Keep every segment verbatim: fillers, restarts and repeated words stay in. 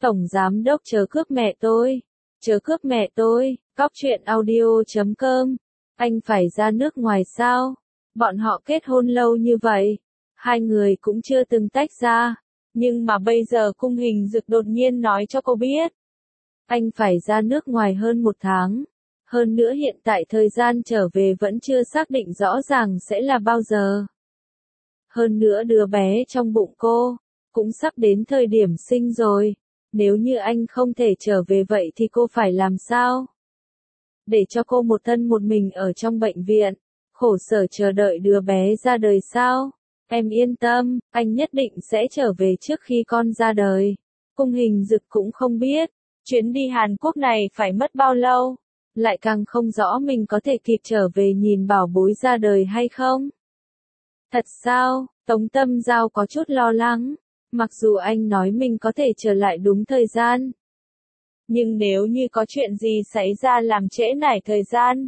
Tổng giám đốc chớ cướp mẹ tôi, chớ cướp mẹ tôi, cóc truyện audio chấm com. Anh phải ra nước ngoài sao? Bọn họ kết hôn lâu như vậy, hai người cũng chưa từng tách ra, nhưng mà bây giờ Cung Hình Dực đột nhiên nói cho cô biết. Anh phải ra nước ngoài hơn một tháng. Hơn nữa hiện tại thời gian trở về vẫn chưa xác định rõ ràng sẽ là bao giờ. Hơn nữa đứa bé trong bụng cô, cũng sắp đến thời điểm sinh rồi. Nếu như anh không thể trở về vậy thì cô phải làm sao? Để cho cô một thân một mình ở trong bệnh viện, khổ sở chờ đợi đứa bé ra đời sao? Em yên tâm, anh nhất định sẽ trở về trước khi con ra đời. Cung Hình Dực cũng không biết, chuyến đi Hàn Quốc này phải mất bao lâu, lại càng không rõ mình có thể kịp trở về nhìn bảo bối ra đời hay không. Thật sao? Tống Tâm Giao có chút lo lắng, mặc dù anh nói mình có thể trở lại đúng thời gian. Nhưng nếu như có chuyện gì xảy ra làm trễ nải thời gian,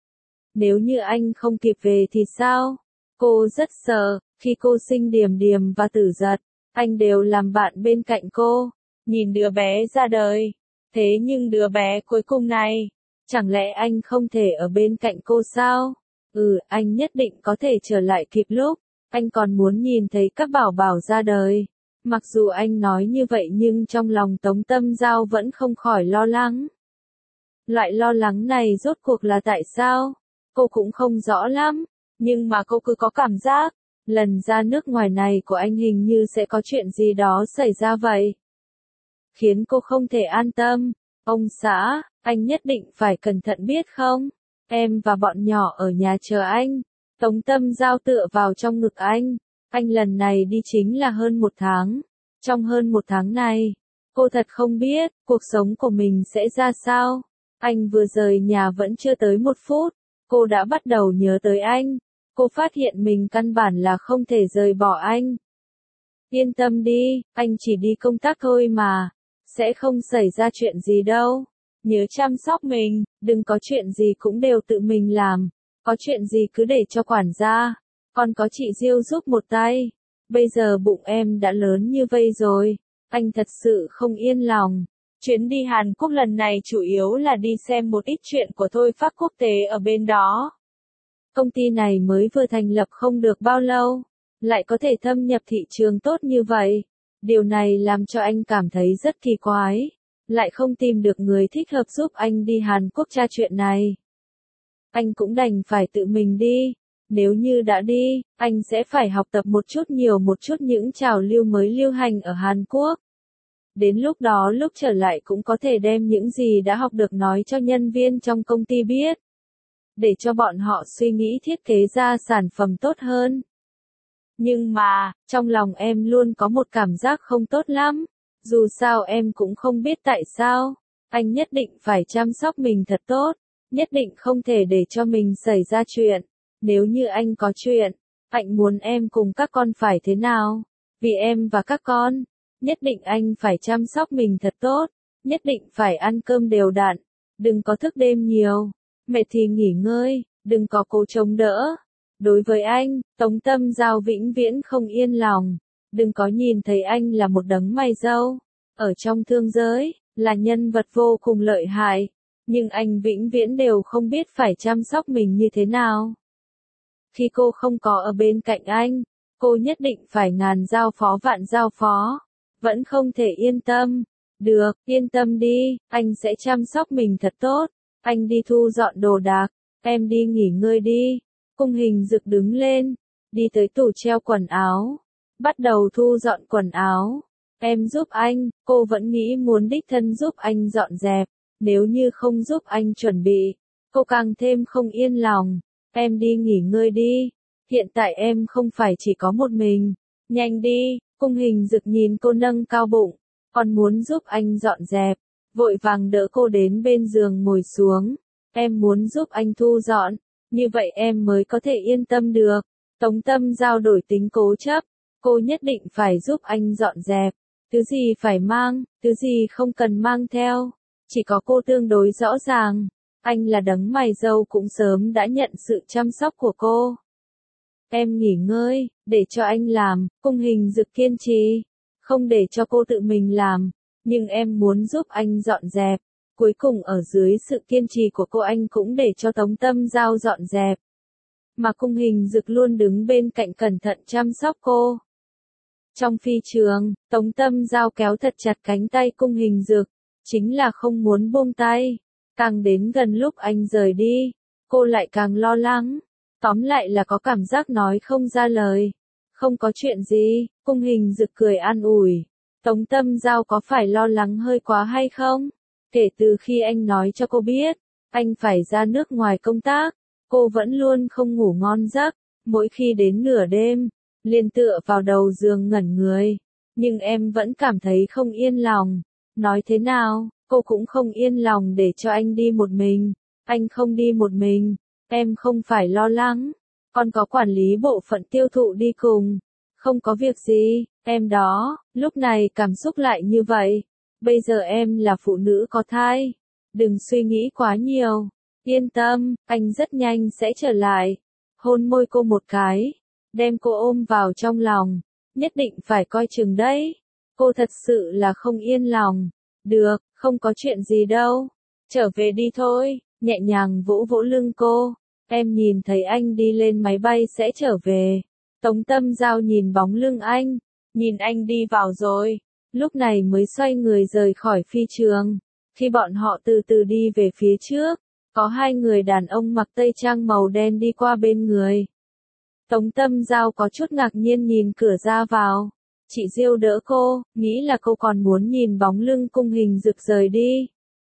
nếu như anh không kịp về thì sao? Cô rất sợ, khi cô sinh Điềm Điềm và Tử Giật, anh đều làm bạn bên cạnh cô, nhìn đứa bé ra đời. Thế nhưng đứa bé cuối cùng này, chẳng lẽ anh không thể ở bên cạnh cô sao? Ừ, anh nhất định có thể trở lại kịp lúc, anh còn muốn nhìn thấy các bảo bảo ra đời. Mặc dù anh nói như vậy nhưng trong lòng Tống Tâm Giao vẫn không khỏi lo lắng. Loại lo lắng này rốt cuộc là tại sao? Cô cũng không rõ lắm, nhưng mà cô cứ có cảm giác, lần ra nước ngoài này của anh hình như sẽ có chuyện gì đó xảy ra vậy. Khiến cô không thể an tâm. Ông xã, anh nhất định phải cẩn thận biết không? Em và bọn nhỏ ở nhà chờ anh. Tống Tâm Giao tựa vào trong ngực anh. Anh lần này đi chính là hơn một tháng. Trong hơn một tháng này, cô thật không biết cuộc sống của mình sẽ ra sao. Anh vừa rời nhà vẫn chưa tới một phút, cô đã bắt đầu nhớ tới anh. Cô phát hiện mình căn bản là không thể rời bỏ anh. Yên tâm đi, anh chỉ đi công tác thôi mà, sẽ không xảy ra chuyện gì đâu. Nhớ chăm sóc mình, đừng có chuyện gì cũng đều tự mình làm, có chuyện gì cứ để cho quản gia. Còn có chị Diêu giúp một tay. Bây giờ bụng em đã lớn như vây rồi, anh thật sự không yên lòng. Chuyến đi Hàn Quốc lần này chủ yếu là đi xem một ít chuyện của Thôi Phát Quốc tế ở bên đó. Công ty này mới vừa thành lập không được bao lâu, lại có thể thâm nhập thị trường tốt như vậy. Điều này làm cho anh cảm thấy rất kỳ quái, lại không tìm được người thích hợp giúp anh đi Hàn Quốc tra chuyện này. Anh cũng đành phải tự mình đi. Nếu như đã đi, anh sẽ phải học tập một chút nhiều một chút những trào lưu mới lưu hành ở Hàn Quốc. Đến lúc đó lúc trở lại cũng có thể đem những gì đã học được nói cho nhân viên trong công ty biết. Để cho bọn họ suy nghĩ thiết kế ra sản phẩm tốt hơn. Nhưng mà, trong lòng em luôn có một cảm giác không tốt lắm. Dù sao em cũng không biết tại sao. Anh nhất định phải chăm sóc mình thật tốt. Nhất định không thể để cho mình xảy ra chuyện. Nếu như anh có chuyện, anh muốn em cùng các con phải thế nào? Vì em và các con, nhất định anh phải chăm sóc mình thật tốt, nhất định phải ăn cơm đều đặn, đừng có thức đêm nhiều, mệt thì nghỉ ngơi, đừng có cố chống đỡ. Đối với anh, Tống Tâm Giao vĩnh viễn không yên lòng, đừng có nhìn thấy anh là một đấng mày râu, ở trong thương giới, là nhân vật vô cùng lợi hại, nhưng anh vĩnh viễn đều không biết phải chăm sóc mình như thế nào. Khi cô không có ở bên cạnh anh, cô nhất định phải ngàn giao phó vạn giao phó, vẫn không thể yên tâm. Được, yên tâm đi, anh sẽ chăm sóc mình thật tốt. Anh đi thu dọn đồ đạc, em đi nghỉ ngơi đi. Cung Hình Dực đứng lên, đi tới tủ treo quần áo, bắt đầu thu dọn quần áo. Em giúp anh, cô vẫn nghĩ muốn đích thân giúp anh dọn dẹp, nếu như không giúp anh chuẩn bị, cô càng thêm không yên lòng. Em đi nghỉ ngơi đi, hiện tại em không phải chỉ có một mình, nhanh đi. Cung Hình Dực nhìn cô nâng cao bụng, còn muốn giúp anh dọn dẹp, vội vàng đỡ cô đến bên giường ngồi xuống. Em muốn giúp anh thu dọn, như vậy em mới có thể yên tâm được. Tống Tâm Giao đổi tính cố chấp, cô nhất định phải giúp anh dọn dẹp, thứ gì phải mang, thứ gì không cần mang theo, chỉ có cô tương đối rõ ràng. Anh là đấng mày râu cũng sớm đã nhận sự chăm sóc của cô. Em nghỉ ngơi, để cho anh làm. Cung Hình Dực kiên trì, không để cho cô tự mình làm. nhưng em muốn giúp anh dọn dẹp. Cuối cùng ở dưới sự kiên trì của cô anh cũng để cho Tống Tâm Giao dọn dẹp. Mà Cung Hình Dực luôn đứng bên cạnh cẩn thận chăm sóc cô. Trong phi trường, Tống Tâm Giao kéo thật chặt cánh tay Cung Hình Dực, chính là không muốn buông tay. Càng đến gần lúc anh rời đi, cô lại càng lo lắng. Tóm lại là có cảm giác nói không ra lời. Không có chuyện gì, Cung Hình Dực cười an ủi. Tống Tâm Giao có phải lo lắng hơi quá hay không? Kể từ khi anh nói cho cô biết, anh phải ra nước ngoài công tác, cô vẫn luôn không ngủ ngon giấc. Mỗi khi đến nửa đêm, liền tựa vào đầu giường ngẩn người. Nhưng em vẫn cảm thấy không yên lòng. Nói thế nào, cô cũng không yên lòng để cho anh đi một mình. Anh không đi một mình, em không phải lo lắng. Còn có quản lý bộ phận tiêu thụ đi cùng. Không có việc gì, em đó, lúc này cảm xúc lại như vậy. Bây giờ em là phụ nữ có thai. Đừng suy nghĩ quá nhiều. Yên tâm, anh rất nhanh sẽ trở lại. Hôn môi cô một cái. Đem cô ôm vào trong lòng. Nhất định phải coi chừng đấy. Cô thật sự là không yên lòng. Được, không có chuyện gì đâu. Trở về đi thôi. Nhẹ nhàng vỗ vỗ lưng cô. Em nhìn thấy anh đi lên máy bay sẽ trở về. Tống Tâm Giao nhìn bóng lưng anh. Nhìn anh đi vào rồi. Lúc này mới xoay người rời khỏi phi trường. Khi bọn họ từ từ đi về phía trước, có hai người đàn ông mặc tây trang màu đen đi qua bên người. Tống Tâm Giao có chút ngạc nhiên nhìn cửa ra vào. Chị Diêu đỡ cô, nghĩ là cô còn muốn nhìn bóng lưng Cung Hình Dực rời đi.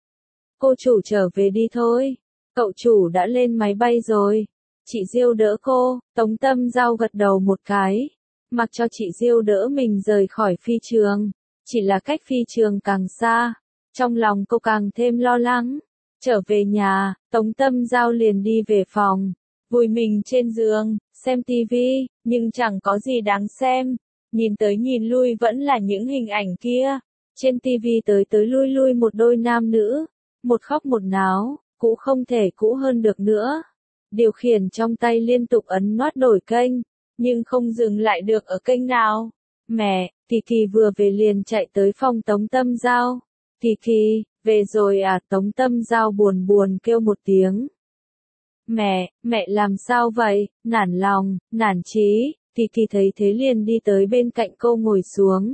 Cô chủ trở về đi thôi. Cậu chủ đã lên máy bay rồi. Chị Diêu đỡ cô, Tống Tâm Giao gật đầu một cái. Mặc cho chị Diêu đỡ mình rời khỏi phi trường. Chỉ là cách phi trường càng xa. Trong lòng cô càng thêm lo lắng. Trở về nhà, Tống Tâm Giao liền đi về phòng. Vùi mình trên giường, xem tivi, nhưng chẳng có gì đáng xem. Nhìn tới nhìn lui vẫn là những hình ảnh kia. Trên tivi tới tới lui lui một đôi nam nữ. Một khóc một náo, cũ không thể cũ hơn được nữa. Điều khiển trong tay liên tục ấn nốt đổi kênh, nhưng không dừng lại được ở kênh nào. Mẹ, Kỳ Kỳ vừa về liền chạy tới phòng Tống Tâm Giao. Kỳ Kỳ, về rồi à? Tống Tâm Giao buồn buồn kêu một tiếng. Mẹ, mẹ làm sao vậy? Nản lòng, nản chí. Kỳ Kỳ thấy thế liền đi tới bên cạnh cô ngồi xuống.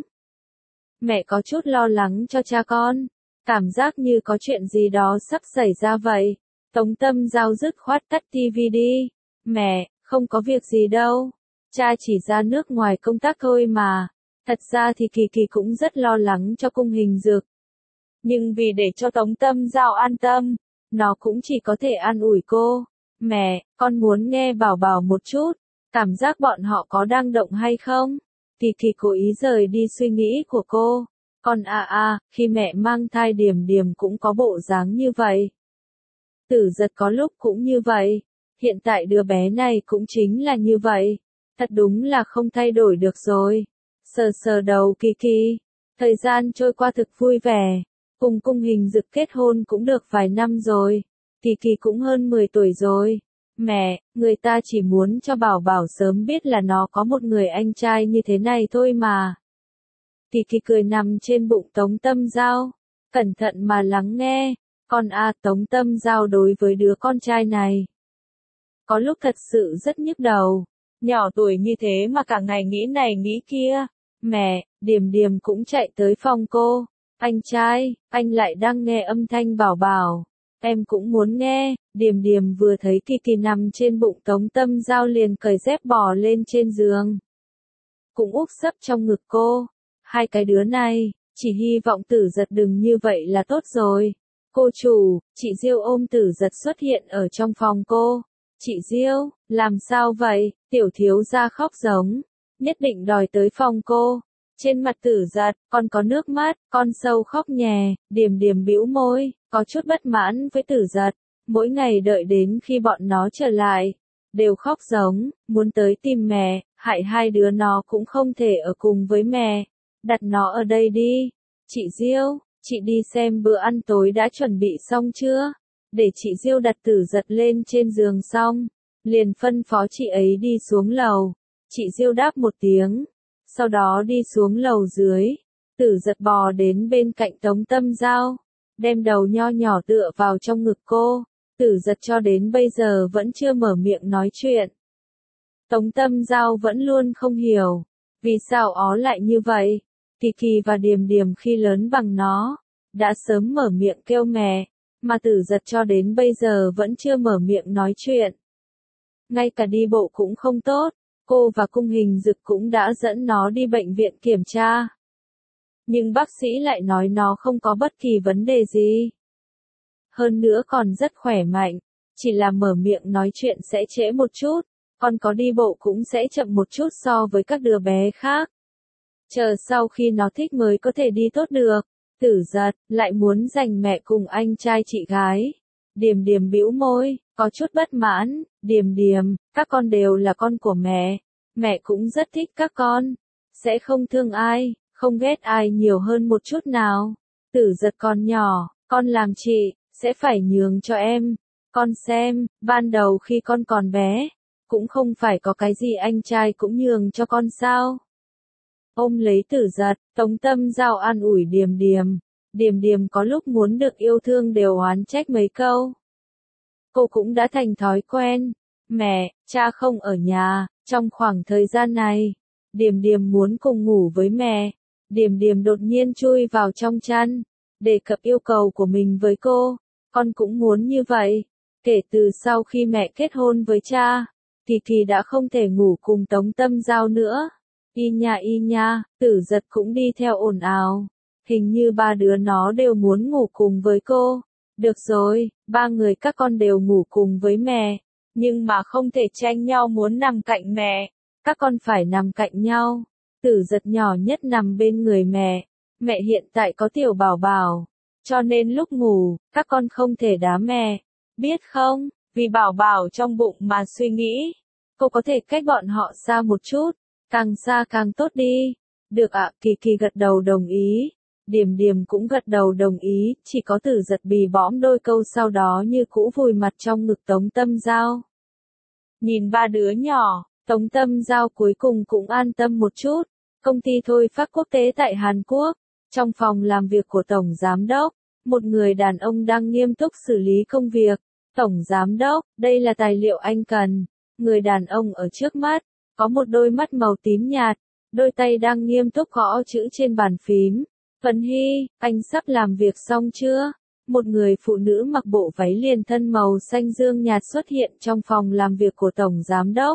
Mẹ có chút lo lắng cho cha con. Cảm giác như có chuyện gì đó sắp xảy ra vậy. Tống Tâm Giao dứt khoát tắt tivi đi. Mẹ, không có việc gì đâu. Cha chỉ ra nước ngoài công tác thôi mà. Thật ra thì Kỳ Kỳ cũng rất lo lắng cho Cung Hình Dực. Nhưng vì để cho Tống Tâm Giao an tâm, nó cũng chỉ có thể an ủi cô. Mẹ, con muốn nghe Bảo Bảo một chút. Cảm giác bọn họ có đang động hay không? Kỳ Kỳ cố ý rời đi suy nghĩ của cô. Con à à, khi mẹ mang thai Điểm Điểm cũng có bộ dáng như vậy. Tử Giật có lúc cũng như vậy. Hiện tại đứa bé này cũng chính là như vậy. Thật đúng là không thay đổi được rồi. Sờ sờ đầu Kỳ Kỳ. Thời gian trôi qua thực vui vẻ. Cùng Cung Hình Dực kết hôn cũng được vài năm rồi. Kỳ Kỳ cũng hơn mười tuổi rồi. Mẹ, người ta chỉ muốn cho Bảo Bảo sớm biết là nó có một người anh trai như thế này thôi mà. Kỳ Kỳ cười nằm trên bụng Tống Tâm Giao. Cẩn thận mà lắng nghe. Con a Tống Tâm Giao đối với đứa con trai này. Có lúc thật sự rất nhức đầu. Nhỏ tuổi như thế mà cả ngày nghĩ này nghĩ kia. Mẹ, Điểm Điểm cũng chạy tới phòng cô. Anh trai, anh lại đang nghe âm thanh Bảo Bảo. Em cũng muốn nghe. Điểm Điểm vừa thấy Kỳ Kỳ nằm trên bụng Tống Tâm Giao liền cởi dép bò lên trên giường. Cũng úp sấp trong ngực cô. Hai cái đứa này, chỉ hy vọng Tử Giật đừng như vậy là tốt rồi. Cô chủ, chị Diêu ôm Tử Giật xuất hiện ở trong phòng cô. Chị Diêu, làm sao vậy? Tiểu thiếu gia khóc giống. Nhất định đòi tới phòng cô. Trên mặt Tử Giật, còn có nước mắt, con sâu khóc nhè. Điểm Điểm bĩu môi, có chút bất mãn với Tử Giật. Mỗi ngày đợi đến khi bọn nó trở lại, đều khóc giống, muốn tới tìm mẹ, hại hai đứa nó cũng không thể ở cùng với mẹ. Đặt nó ở đây đi. Chị Diêu, chị đi xem bữa ăn tối đã chuẩn bị xong chưa? Để chị Diêu đặt Tử Giật lên trên giường xong, liền phân phó chị ấy đi xuống lầu. Chị Diêu đáp một tiếng, sau đó đi xuống lầu dưới. Tử Giật bò đến bên cạnh Tống Tâm Giao, đem đầu nho nhỏ tựa vào trong ngực cô. Tử Giật cho đến bây giờ vẫn chưa mở miệng nói chuyện. Tống Tâm Giao vẫn luôn không hiểu, vì sao ó lại như vậy. Kỳ Kỳ và Điềm Điềm khi lớn bằng nó, đã sớm mở miệng kêu mẹ, mà Tử Giật cho đến bây giờ vẫn chưa mở miệng nói chuyện. Ngay cả đi bộ cũng không tốt, cô và Cung Hình Dực cũng đã dẫn nó đi bệnh viện kiểm tra. Nhưng bác sĩ lại nói nó không có bất kỳ vấn đề gì. Hơn nữa còn rất khỏe mạnh, chỉ là mở miệng nói chuyện sẽ trễ một chút, còn có đi bộ cũng sẽ chậm một chút so với các đứa bé khác. Chờ sau khi nó thích mới có thể đi tốt được. Tử Giật lại muốn giành mẹ cùng anh trai chị gái. Điềm Điềm bĩu môi, có chút bất mãn. Điềm Điềm, các con đều là con của mẹ, mẹ cũng rất thích các con, sẽ không thương ai, không ghét ai nhiều hơn một chút nào. Tử Giật còn nhỏ, con làm chị, sẽ phải nhường cho em. Con xem, ban đầu khi con còn bé, cũng không phải có cái gì anh trai cũng nhường cho con sao. Ôm lấy Tử Giật, Tống Tâm Giao an ủi Điềm Điềm. Điềm Điềm có lúc muốn được yêu thương đều oán trách mấy câu. Cô cũng đã thành thói quen. Mẹ, cha không ở nhà, trong khoảng thời gian này, Điềm Điềm muốn cùng ngủ với mẹ. Điềm Điềm đột nhiên chui vào trong chăn, đề cập yêu cầu của mình với cô. Con cũng muốn như vậy. Kể từ sau khi mẹ kết hôn với cha, Kỳ Kỳ đã không thể ngủ cùng Tống Tâm Giao nữa. Y nha y nha, Tử Giật cũng đi theo ồn ào. Hình như ba đứa nó đều muốn ngủ cùng với cô. Được rồi, ba người các con đều ngủ cùng với mẹ, nhưng mà không thể tranh nhau muốn nằm cạnh mẹ. Các con phải nằm cạnh nhau. Tử Giật nhỏ nhất nằm bên người mẹ. Mẹ hiện tại có tiểu bảo bảo, cho nên lúc ngủ, các con không thể đá mẹ. Biết không, vì bảo bảo trong bụng mà suy nghĩ. Cô có thể cách bọn họ xa một chút. Càng xa càng tốt đi. Được ạ, à, Kỳ Kỳ gật đầu đồng ý. Điềm Điềm cũng gật đầu đồng ý, chỉ có Tử Giật bì bõm đôi câu sau đó như cũ vùi mặt trong ngực Tống Tâm Giao. Nhìn ba đứa nhỏ, Tống Tâm Giao cuối cùng cũng an tâm một chút. Công ty Thôi Phát quốc tế tại Hàn Quốc, trong phòng làm việc của Tổng Giám đốc, một người đàn ông đang nghiêm túc xử lý công việc. Tổng Giám đốc, đây là tài liệu anh cần. Người đàn ông ở trước mắt, có một đôi mắt màu tím nhạt, đôi tay đang nghiêm túc gõ chữ trên bàn phím. Phấn Hy, anh sắp làm việc xong chưa? Một người phụ nữ mặc bộ váy liền thân màu xanh dương nhạt xuất hiện trong phòng làm việc của Tổng Giám đốc.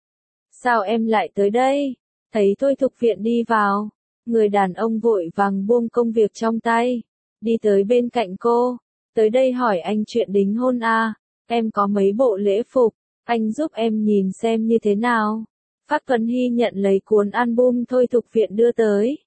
Sao em lại tới đây? Thấy Thôi Thục Viện đi vào, người đàn ông vội vàng buông công việc trong tay, đi tới bên cạnh cô. Tới đây hỏi anh chuyện đính hôn à? Em có mấy bộ lễ phục, anh giúp em nhìn xem như thế nào. Phát Tuấn Hy nhận lấy cuốn album Thôi Thục Viện đưa tới.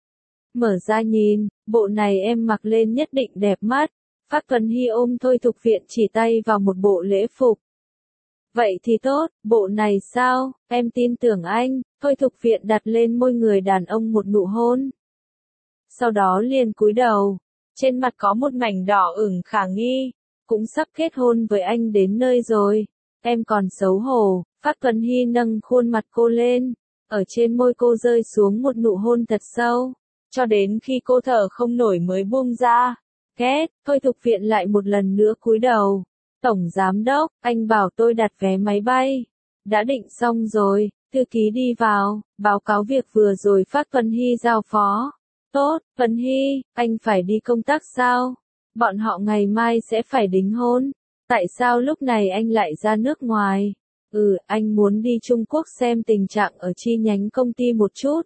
Mở ra nhìn, bộ này em mặc lên nhất định đẹp mắt. Phát Tuấn Hy ôm Thôi Thục Viện chỉ tay vào một bộ lễ phục. Vậy thì tốt, bộ này sao, em tin tưởng anh. Thôi Thục Viện đặt lên môi người đàn ông một nụ hôn. Sau đó liền cúi đầu, trên mặt có một mảnh đỏ ửng khả nghi. Cũng sắp kết hôn với anh đến nơi rồi, em còn xấu hổ. Phát Tuấn Hy nâng khuôn mặt cô lên, ở trên môi cô rơi xuống một nụ hôn thật sâu, cho đến khi cô thở không nổi mới buông ra. Két, Thôi Thục Viện lại một lần nữa cúi đầu. Tổng Giám đốc, anh bảo tôi đặt vé máy bay. Đã định xong rồi, thư ký đi vào, báo cáo việc vừa rồi Phát Tuấn Hy giao phó. Tốt, Tuấn Hy, anh phải đi công tác sao? Bọn họ ngày mai sẽ phải đính hôn. Tại sao lúc này anh lại ra nước ngoài? Ừ, anh muốn đi Trung Quốc xem tình trạng ở chi nhánh công ty một chút.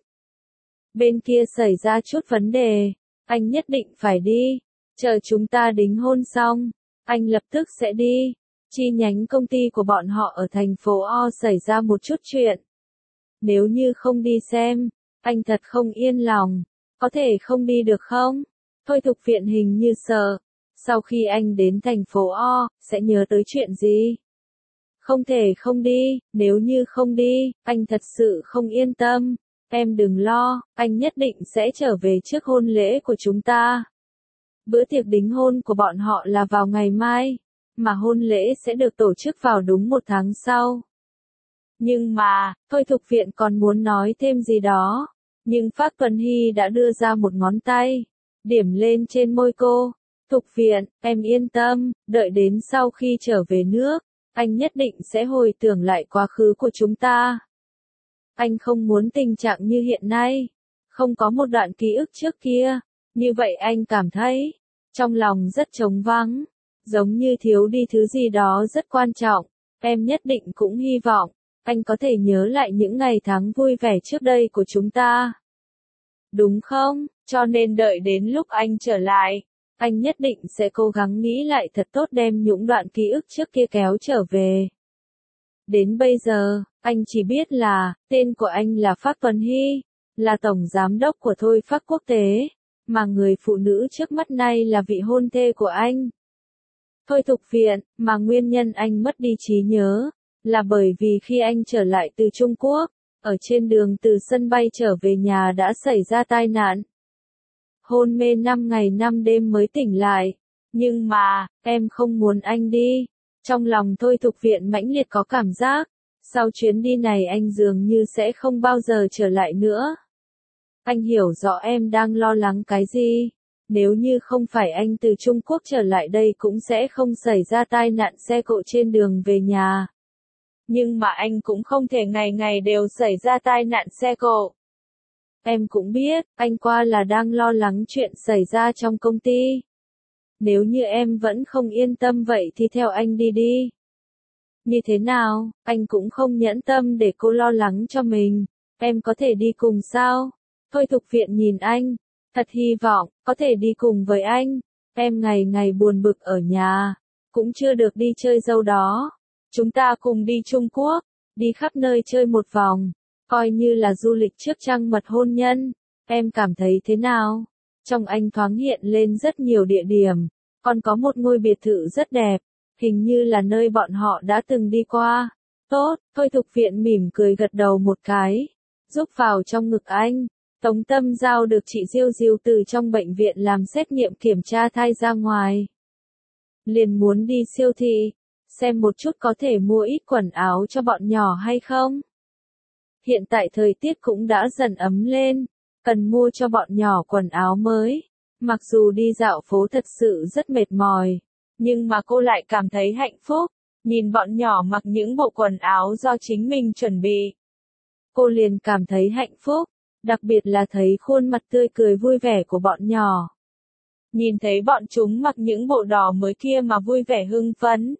Bên kia xảy ra chút vấn đề, anh nhất định phải đi. Chờ chúng ta đính hôn xong, anh lập tức sẽ đi. Chi nhánh công ty của bọn họ ở thành phố O xảy ra một chút chuyện. Nếu như không đi xem, anh thật không yên lòng. Có thể không đi được không? Thôi Thục Viện hình như sợ. Sau khi anh đến thành phố O, sẽ nhớ tới chuyện gì? Không thể không đi, nếu như không đi, anh thật sự không yên tâm. Em đừng lo, anh nhất định sẽ trở về trước hôn lễ của chúng ta. Bữa tiệc đính hôn của bọn họ là vào ngày mai, mà hôn lễ sẽ được tổ chức vào đúng một tháng sau. Nhưng mà, Thôi Thục Viện còn muốn nói thêm gì đó, Nhưng Phác Tuấn Hy đã đưa ra một ngón tay, điểm lên trên môi cô. Thục Viện, em yên tâm, đợi đến sau khi trở về nước, anh nhất định sẽ hồi tưởng lại quá khứ của chúng ta. Anh không muốn tình trạng như hiện nay, không có một đoạn ký ức trước kia, như vậy anh cảm thấy, trong lòng rất trống vắng, giống như thiếu đi thứ gì đó rất quan trọng. Em nhất định cũng hy vọng, anh có thể nhớ lại những ngày tháng vui vẻ trước đây của chúng ta. Đúng không? Cho nên đợi đến lúc anh trở lại, anh nhất định sẽ cố gắng nghĩ lại thật tốt đem những đoạn ký ức trước kia kéo trở về. Đến bây giờ, anh chỉ biết là, tên của anh là Phác Tuấn Hy, là tổng giám đốc của Thôi Phác Quốc tế, mà người phụ nữ trước mắt này là vị hôn thê của anh. Thôi Thục Viện, mà nguyên nhân anh mất đi trí nhớ, là bởi vì khi anh trở lại từ Trung Quốc, ở trên đường từ sân bay trở về nhà đã xảy ra tai nạn. Hôn mê năm ngày năm đêm mới tỉnh lại. Nhưng mà, em không muốn anh đi. Trong lòng Thôi Thục Viện mãnh liệt có cảm giác, sau chuyến đi này anh dường như sẽ không bao giờ trở lại nữa. Anh hiểu rõ em đang lo lắng cái gì. Nếu như không phải anh từ Trung Quốc trở lại đây cũng sẽ không xảy ra tai nạn xe cộ trên đường về nhà. Nhưng mà anh cũng không thể ngày ngày đều xảy ra tai nạn xe cộ. Em cũng biết, anh qua là đang lo lắng chuyện xảy ra trong công ty. Nếu như em vẫn không yên tâm vậy thì theo anh đi đi. Như thế nào, anh cũng không nhẫn tâm để cô lo lắng cho mình. Em có thể đi cùng sao? Thôi Thục Viện nhìn anh, thật hy vọng, có thể đi cùng với anh. Em ngày ngày buồn bực ở nhà, cũng chưa được đi chơi dâu đó. Chúng ta cùng đi Trung Quốc, đi khắp nơi chơi một vòng, coi như là du lịch trước trăng mật hôn nhân. Em cảm thấy thế nào? Trong anh thoáng hiện lên rất nhiều địa điểm, còn có một ngôi biệt thự rất đẹp, hình như là nơi bọn họ đã từng đi qua. Tốt, Thôi Thục Viện mỉm cười gật đầu một cái, giúp vào trong ngực anh. Tống Tâm Giao được chị Diêu Diêu từ trong bệnh viện làm xét nghiệm kiểm tra thai ra ngoài. Liền muốn đi siêu thị, xem một chút có thể mua ít quần áo cho bọn nhỏ hay không. Hiện tại thời tiết cũng đã dần ấm lên, cần mua cho bọn nhỏ quần áo mới. Mặc dù đi dạo phố thật sự rất mệt mỏi, nhưng mà cô lại cảm thấy hạnh phúc, nhìn bọn nhỏ mặc những bộ quần áo do chính mình chuẩn bị. Cô liền cảm thấy hạnh phúc, đặc biệt là thấy khuôn mặt tươi cười vui vẻ của bọn nhỏ. Nhìn thấy bọn chúng mặc những bộ đỏ mới kia mà vui vẻ hưng phấn.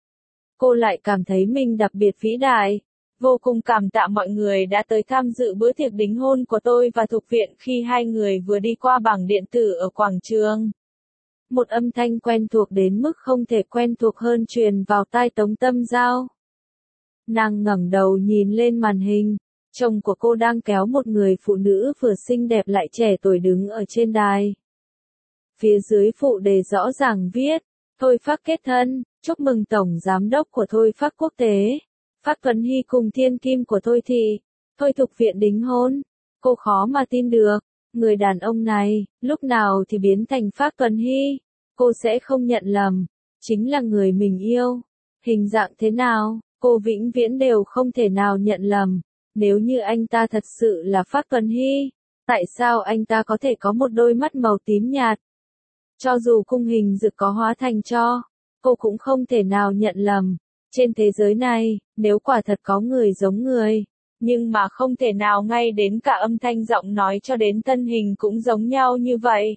Cô lại cảm thấy mình đặc biệt vĩ đại, vô cùng cảm tạ mọi người đã tới tham dự bữa tiệc đính hôn của tôi và Thục Viện khi hai người vừa đi qua bảng điện tử ở quảng trường. Một âm thanh quen thuộc đến mức không thể quen thuộc hơn truyền vào tai Tống Tâm Giao. Nàng ngẩng đầu nhìn lên màn hình, chồng của cô đang kéo một người phụ nữ vừa xinh đẹp lại trẻ tuổi đứng ở trên đài. Phía dưới phụ đề rõ ràng viết, Thôi Phác kết thân, chúc mừng Tổng Giám đốc của Thôi Phác Quốc tế, Phác Tuấn Hy cùng thiên kim của Thôi Thị, Thôi Thục Viện đính hôn. Cô khó mà tin được, người đàn ông này, lúc nào thì biến thành Phác Tuấn Hy, cô sẽ không nhận lầm, chính là người mình yêu. Hình dạng thế nào, cô vĩnh viễn đều không thể nào nhận lầm. Nếu như anh ta thật sự là Phác Tuấn Hy, tại sao anh ta có thể có một đôi mắt màu tím nhạt? Cho dù cung hình dực có hóa thành cho, cô cũng không thể nào nhận lầm. Trên thế giới này, nếu quả thật có người giống người, nhưng mà không thể nào ngay đến cả âm thanh giọng nói cho đến thân hình cũng giống nhau như vậy.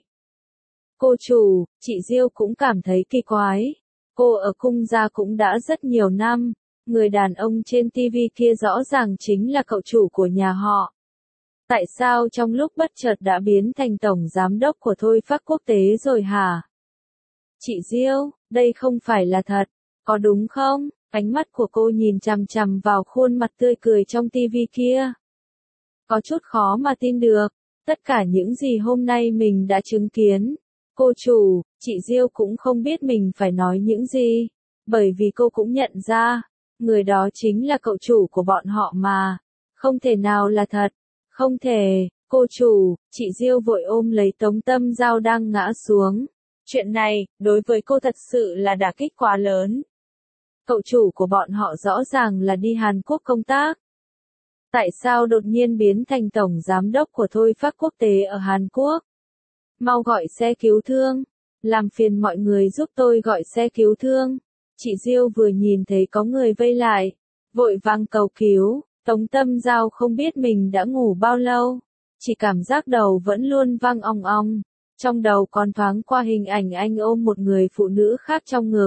Cô chủ, chị Diêu cũng cảm thấy kỳ quái. Cô ở cung gia cũng đã rất nhiều năm, người đàn ông trên ti vi kia rõ ràng chính là cậu chủ của nhà họ. Tại sao trong lúc bất chợt đã biến thành tổng giám đốc của Thôi Phác Quốc tế rồi hả? Chị Diêu, đây không phải là thật, có đúng không? Ánh mắt của cô nhìn chằm chằm vào khuôn mặt tươi cười trong ti vi kia. Có chút khó mà tin được, tất cả những gì hôm nay mình đã chứng kiến. Cô chủ, chị Diêu cũng không biết mình phải nói những gì, bởi vì cô cũng nhận ra, người đó chính là cậu chủ của bọn họ mà, không thể nào là thật, không thể. Cô chủ, chị Diêu vội ôm lấy Tống Tâm Giao đang ngã xuống. Chuyện này, đối với cô thật sự là đả kích quá lớn. Cậu chủ của bọn họ rõ ràng là đi Hàn Quốc công tác. Tại sao đột nhiên biến thành tổng giám đốc của Thôi Phát Quốc tế ở Hàn Quốc? Mau gọi xe cứu thương. Làm phiền mọi người giúp tôi gọi xe cứu thương. Chị Diêu vừa nhìn thấy có người vây lại, vội vàng cầu cứu. Tống Tâm Giao không biết mình đã ngủ bao lâu, chỉ cảm giác đầu vẫn luôn vang ong ong. Trong đầu còn thoáng qua hình ảnh anh ôm một người phụ nữ khác trong ngực.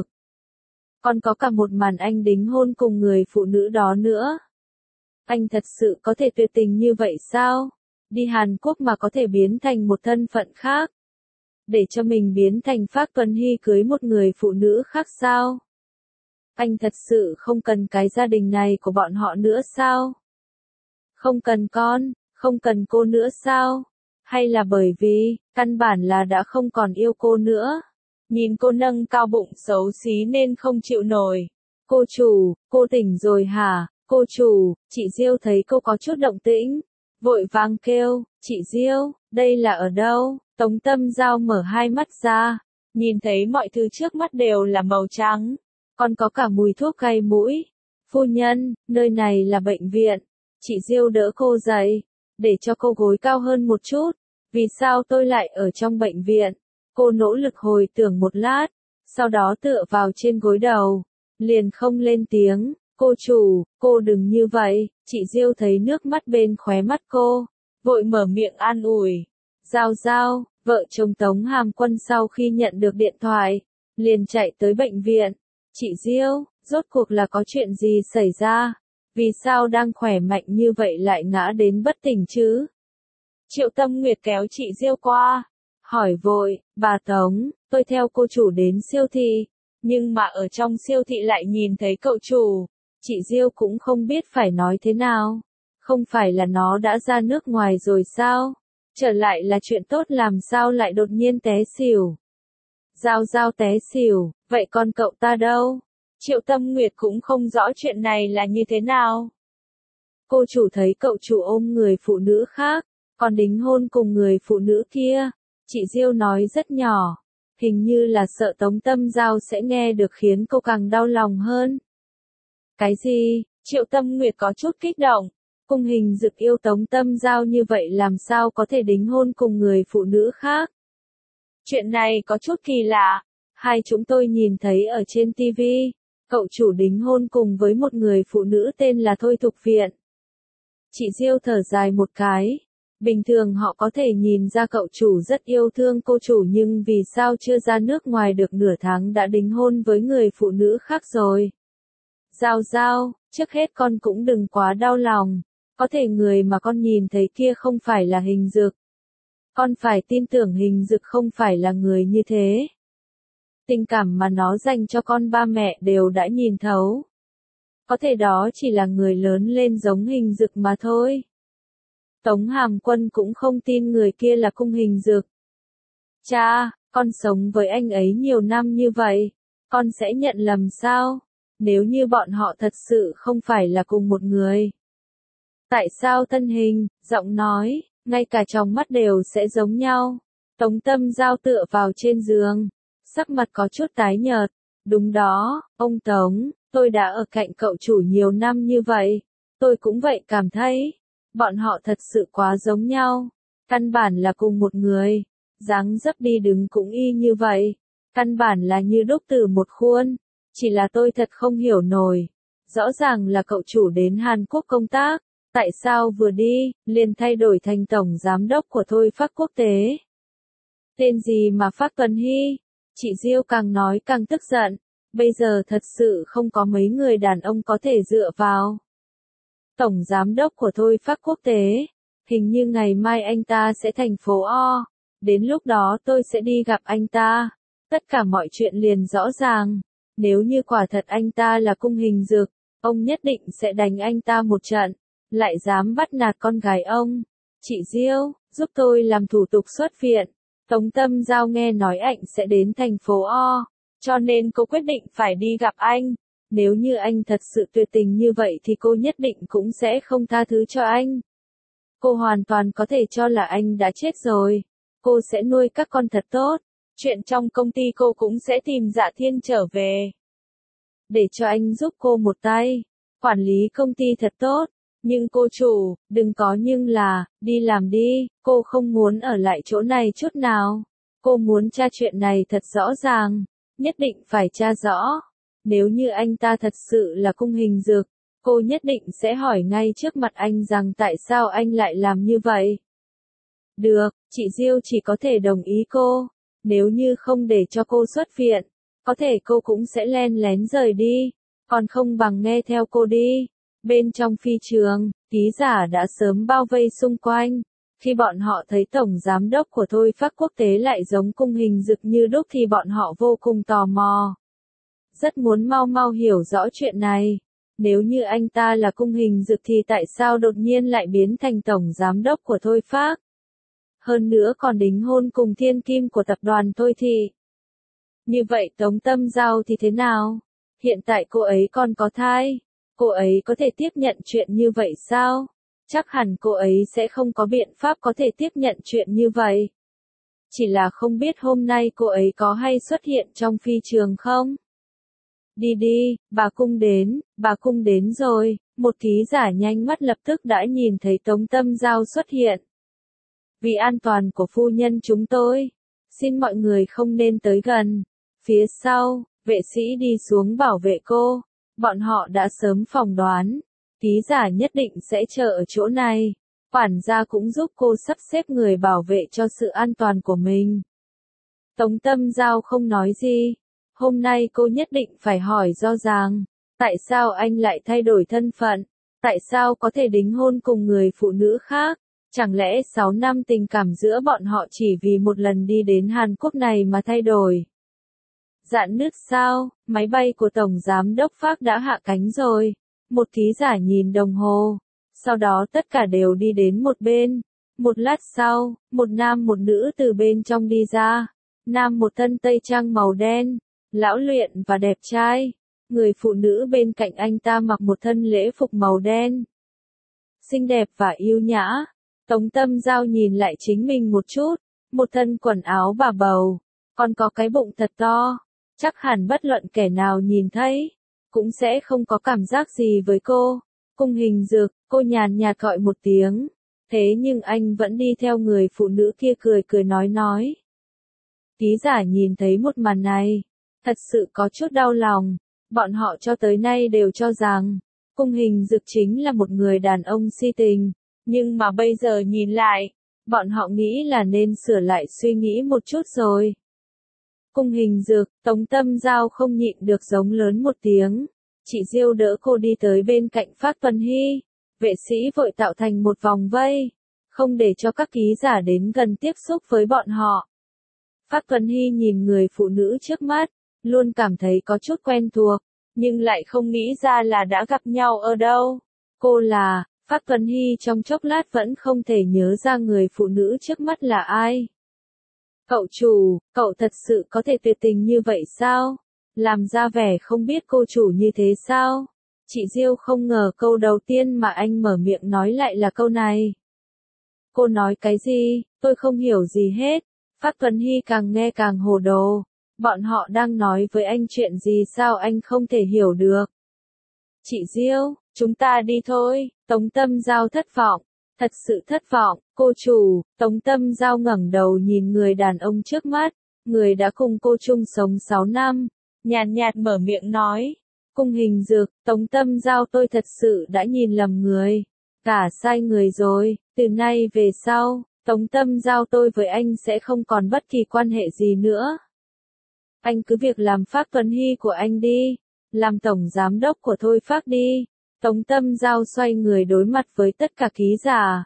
Còn có cả một màn anh đính hôn cùng người phụ nữ đó nữa. Anh thật sự có thể tuyệt tình như vậy sao? Đi Hàn Quốc mà có thể biến thành một thân phận khác. Để cho mình biến thành Phác Tuấn Hy cưới một người phụ nữ khác sao? Anh thật sự không cần cái gia đình này của bọn họ nữa sao? Không cần con, không cần cô nữa sao? Hay là bởi vì, căn bản là đã không còn yêu cô nữa? Nhìn cô nâng cao bụng xấu xí nên không chịu nổi. Cô chủ, cô tỉnh rồi hả? Cô chủ, chị Diêu thấy cô có chút động tĩnh, vội vàng kêu, chị Diêu, đây là ở đâu? Tống Tâm Giao mở hai mắt ra, nhìn thấy mọi thứ trước mắt đều là màu trắng, còn có cả mùi thuốc gây mũi. Phu nhân, nơi này là bệnh viện. Chị Diêu đỡ cô dậy, để cho cô gối cao hơn một chút. Vì sao tôi lại ở trong bệnh viện? Cô nỗ lực hồi tưởng một lát, sau đó tựa vào trên gối đầu, liền không lên tiếng. Cô chủ, cô đừng như vậy. Chị Diêu thấy nước mắt bên khóe mắt cô, vội mở miệng an ủi. Giao Giao, vợ chồng Tống Hàm Quân sau khi nhận được điện thoại, liền chạy tới bệnh viện. Chị Diêu, rốt cuộc là có chuyện gì xảy ra? Vì sao đang khỏe mạnh như vậy lại ngã đến bất tỉnh chứ? Triệu Tâm Nguyệt kéo chị Diêu qua, hỏi vội, bà Tống, tôi theo cô chủ đến siêu thị, nhưng mà ở trong siêu thị lại nhìn thấy cậu chủ. Chị Diêu cũng không biết phải nói thế nào. Không phải là nó đã ra nước ngoài rồi sao? Trở lại là chuyện tốt làm sao lại đột nhiên té xỉu? Giao Giao té xỉu, vậy còn cậu ta đâu? Triệu Tâm Nguyệt cũng không rõ chuyện này là như thế nào. Cô chủ thấy cậu chủ ôm người phụ nữ khác, còn đính hôn cùng người phụ nữ kia. Chị Diêu nói rất nhỏ, hình như là sợ Tống Tâm Giao sẽ nghe được khiến cô càng đau lòng hơn. Cái gì? Triệu Tâm Nguyệt có chút kích động. Cung Hình Dực yêu Tống Tâm Giao như vậy làm sao có thể đính hôn cùng người phụ nữ khác? Chuyện này có chút kỳ lạ. Hai chúng tôi nhìn thấy ở trên ti vi, cậu chủ đính hôn cùng với một người phụ nữ tên là Thôi Thục Viện. Chị Diêu thở dài một cái. Bình thường họ có thể nhìn ra cậu chủ rất yêu thương cô chủ nhưng vì sao chưa ra nước ngoài được nửa tháng đã đính hôn với người phụ nữ khác rồi? Giao Giao, trước hết con cũng đừng quá đau lòng. Có thể người mà con nhìn thấy kia không phải là Hình Dực. Con phải tin tưởng Hình Dực không phải là người như thế. Tình cảm mà nó dành cho con ba mẹ đều đã nhìn thấu. Có thể đó chỉ là người lớn lên giống Hình Dực mà thôi. Tống Hàm Quân cũng không tin người kia là Cung Hình Dực. Cha, con sống với anh ấy nhiều năm như vậy, con sẽ nhận lầm sao? Nếu như bọn họ thật sự không phải là cùng một người. Tại sao thân hình, giọng nói, ngay cả trong mắt đều sẽ giống nhau? Tống Tâm Giao tựa vào trên giường, sắc mặt có chút tái nhợt. Đúng đó, ông Tống, tôi đã ở cạnh cậu chủ nhiều năm như vậy. Tôi cũng vậy cảm thấy. Bọn họ thật sự quá giống nhau. Căn bản là cùng một người. Dáng dấp đi đứng cũng y như vậy. Căn bản là như đúc từ một khuôn. Chỉ là tôi thật không hiểu nổi. Rõ ràng là cậu chủ đến Hàn Quốc công tác. Tại sao vừa đi, liền thay đổi thành tổng giám đốc của Thôi Phát Quốc tế? Tên gì mà Phác Tuấn Hy? Chị Diêu càng nói càng tức giận. Bây giờ thật sự không có mấy người đàn ông có thể dựa vào. Tổng giám đốc của Thôi Phát Quốc tế. Hình như ngày mai anh ta sẽ thành phố O. Đến lúc đó tôi sẽ đi gặp anh ta. Tất cả mọi chuyện liền rõ ràng. Nếu như quả thật anh ta là Cung Hình Dực, ông nhất định sẽ đánh anh ta một trận. Lại dám bắt nạt con gái ông. Chị Diêu, giúp tôi làm thủ tục xuất viện. Tống Tâm Giao nghe nói anh sẽ đến thành phố O, cho nên cô quyết định phải đi gặp anh. Nếu như anh thật sự tuyệt tình như vậy thì cô nhất định cũng sẽ không tha thứ cho anh. Cô hoàn toàn có thể cho là anh đã chết rồi. Cô sẽ nuôi các con thật tốt. Chuyện trong công ty cô cũng sẽ tìm Dạ Thiên trở về. Để cho anh giúp cô một tay. Quản lý công ty thật tốt. Nhưng cô chủ, đừng có nhưng là, đi làm đi, cô không muốn ở lại chỗ này chút nào. Cô muốn tra chuyện này thật rõ ràng, nhất định phải tra rõ. Nếu như anh ta thật sự là Cung Hình Dược, cô nhất định sẽ hỏi ngay trước mặt anh rằng tại sao anh lại làm như vậy. Được, chị Diêu chỉ có thể đồng ý cô. Nếu như không để cho cô xuất viện, có thể cô cũng sẽ len lén rời đi, còn không bằng nghe theo cô đi. Bên trong phi trường, ký giả đã sớm bao vây xung quanh. Khi bọn họ thấy tổng giám đốc của Thôi Phác Quốc tế lại giống Cung Hình Dực như đúc thì bọn họ vô cùng tò mò. Rất muốn mau mau hiểu rõ chuyện này. Nếu như anh ta là Cung Hình Dực thì tại sao đột nhiên lại biến thành tổng giám đốc của Thôi Phác? Hơn nữa còn đính hôn cùng thiên kim của tập đoàn Thôi Thị. Như vậy Tống Tâm Giao thì thế nào? Hiện tại cô ấy còn có thai. Cô ấy có thể tiếp nhận chuyện như vậy sao? Chắc hẳn cô ấy sẽ không có biện pháp có thể tiếp nhận chuyện như vậy. Chỉ là không biết hôm nay cô ấy có hay xuất hiện trong phi trường không? Đi đi, bà Cung đến, bà Cung đến rồi. Một ký giả nhanh mắt lập tức đã nhìn thấy Tống Tâm Giao xuất hiện. Vì an toàn của phu nhân chúng tôi, xin mọi người không nên tới gần. Phía sau, vệ sĩ đi xuống bảo vệ cô. Bọn họ đã sớm phỏng đoán, ký giả nhất định sẽ chờ ở chỗ này. Quản gia cũng giúp cô sắp xếp người bảo vệ cho sự an toàn của mình. Tống Tâm Giao không nói gì. Hôm nay cô nhất định phải hỏi rõ ràng. Tại sao anh lại thay đổi thân phận? Tại sao có thể đính hôn cùng người phụ nữ khác? Chẳng lẽ sáu năm tình cảm giữa bọn họ chỉ vì một lần đi đến Hàn Quốc này mà thay đổi? Dạn nứt sao? Máy bay của Tổng Giám đốc Phác đã hạ cánh rồi. Một ký giả nhìn đồng hồ. Sau đó tất cả đều đi đến một bên. Một lát sau, một nam một nữ từ bên trong đi ra. Nam một thân tây trang màu đen, lão luyện và đẹp trai. Người phụ nữ bên cạnh anh ta mặc một thân lễ phục màu đen. Xinh đẹp và yêu nhã. Tống Tâm Giao nhìn lại chính mình một chút. Một thân quần áo bà bầu. Còn có cái bụng thật to. Chắc hẳn bất luận kẻ nào nhìn thấy, cũng sẽ không có cảm giác gì với cô. Cung Hình Dực, cô nhàn nhạt gọi một tiếng. Thế nhưng anh vẫn đi theo người phụ nữ kia cười cười nói nói. Ký giả nhìn thấy một màn này, thật sự có chút đau lòng. Bọn họ cho tới nay đều cho rằng, Cung Hình Dực chính là một người đàn ông si tình. Nhưng mà bây giờ nhìn lại, bọn họ nghĩ là nên sửa lại suy nghĩ một chút rồi. Cung Hình Dực, Tống Tâm Giao không nhịn được giống lớn một tiếng. Chị Diêu đỡ cô đi tới bên cạnh Phác Tuấn Hy. Vệ sĩ vội tạo thành một vòng vây, không để cho các ký giả đến gần tiếp xúc với bọn họ. Phác Tuấn Hy nhìn người phụ nữ trước mắt, luôn cảm thấy có chút quen thuộc, nhưng lại không nghĩ ra là đã gặp nhau ở đâu. Cô là, Phác Tuấn Hy trong chốc lát vẫn không thể nhớ ra người phụ nữ trước mắt là ai. Cậu chủ, cậu thật sự có thể tuyệt tình như vậy sao? Làm ra vẻ không biết cô chủ như thế sao? Chị Diêu không ngờ câu đầu tiên mà anh mở miệng nói lại là câu này. Cô nói cái gì? Tôi không hiểu gì hết. Phác Tuấn Hy càng nghe càng hồ đồ. Bọn họ đang nói với anh chuyện gì sao anh không thể hiểu được? Chị Diêu, chúng ta đi thôi. Tống Tâm Giao thất vọng. Thật sự thất vọng, cô chủ. Tống Tâm Giao ngẩng đầu nhìn người đàn ông trước mắt, người đã cùng cô chung sống sáu năm, nhàn nhạt mở miệng nói. Cung Hình Dực, Tống Tâm Giao tôi thật sự đã nhìn lầm người, cả sai người rồi, từ nay về sau, Tống Tâm Giao tôi với anh sẽ không còn bất kỳ quan hệ gì nữa. Anh cứ việc làm Phác Tuấn Hy của anh đi, làm tổng giám đốc của Thôi Phác đi. Tống Tâm Giao xoay người đối mặt với tất cả ký giả.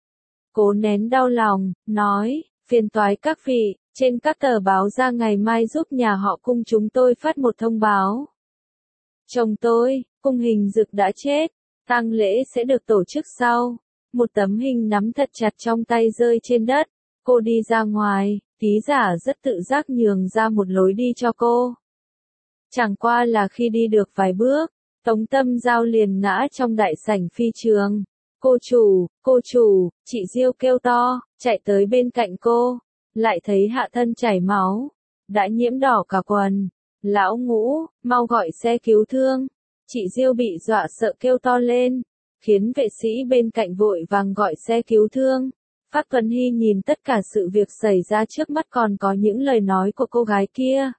Cố nén đau lòng, nói, phiền toái các vị, trên các tờ báo ra ngày mai giúp nhà họ Cung chúng tôi phát một thông báo. Chồng tôi, Cung Hình Dực đã chết, tang lễ sẽ được tổ chức sau. Một tấm hình nắm thật chặt trong tay rơi trên đất, cô đi ra ngoài, ký giả rất tự giác nhường ra một lối đi cho cô. Chẳng qua là khi đi được vài bước, Tống Tâm Giao liền ngã trong đại sảnh phi trường. Cô chủ, cô chủ, chị Diêu kêu to, chạy tới bên cạnh cô, lại thấy hạ thân chảy máu, đã nhiễm đỏ cả quần. Lão Ngũ, mau gọi xe cứu thương. Chị Diêu bị dọa sợ kêu to lên. khiến vệ sĩ bên cạnh vội vàng gọi xe cứu thương. Phác Tuấn Hy nhìn tất cả sự việc xảy ra trước mắt còn có những lời nói của cô gái kia.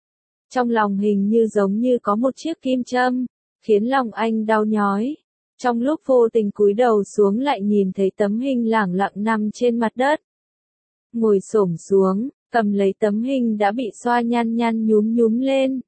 Trong lòng hình như giống như có một chiếc kim châm, khiến lòng anh đau nhói. Trong lúc vô tình cúi đầu xuống lại nhìn thấy tấm hình lẳng lặng nằm trên mặt đất. Ngồi xổm xuống, cầm lấy tấm hình đã bị xoa nhăn nhăn nhúm nhúm lên.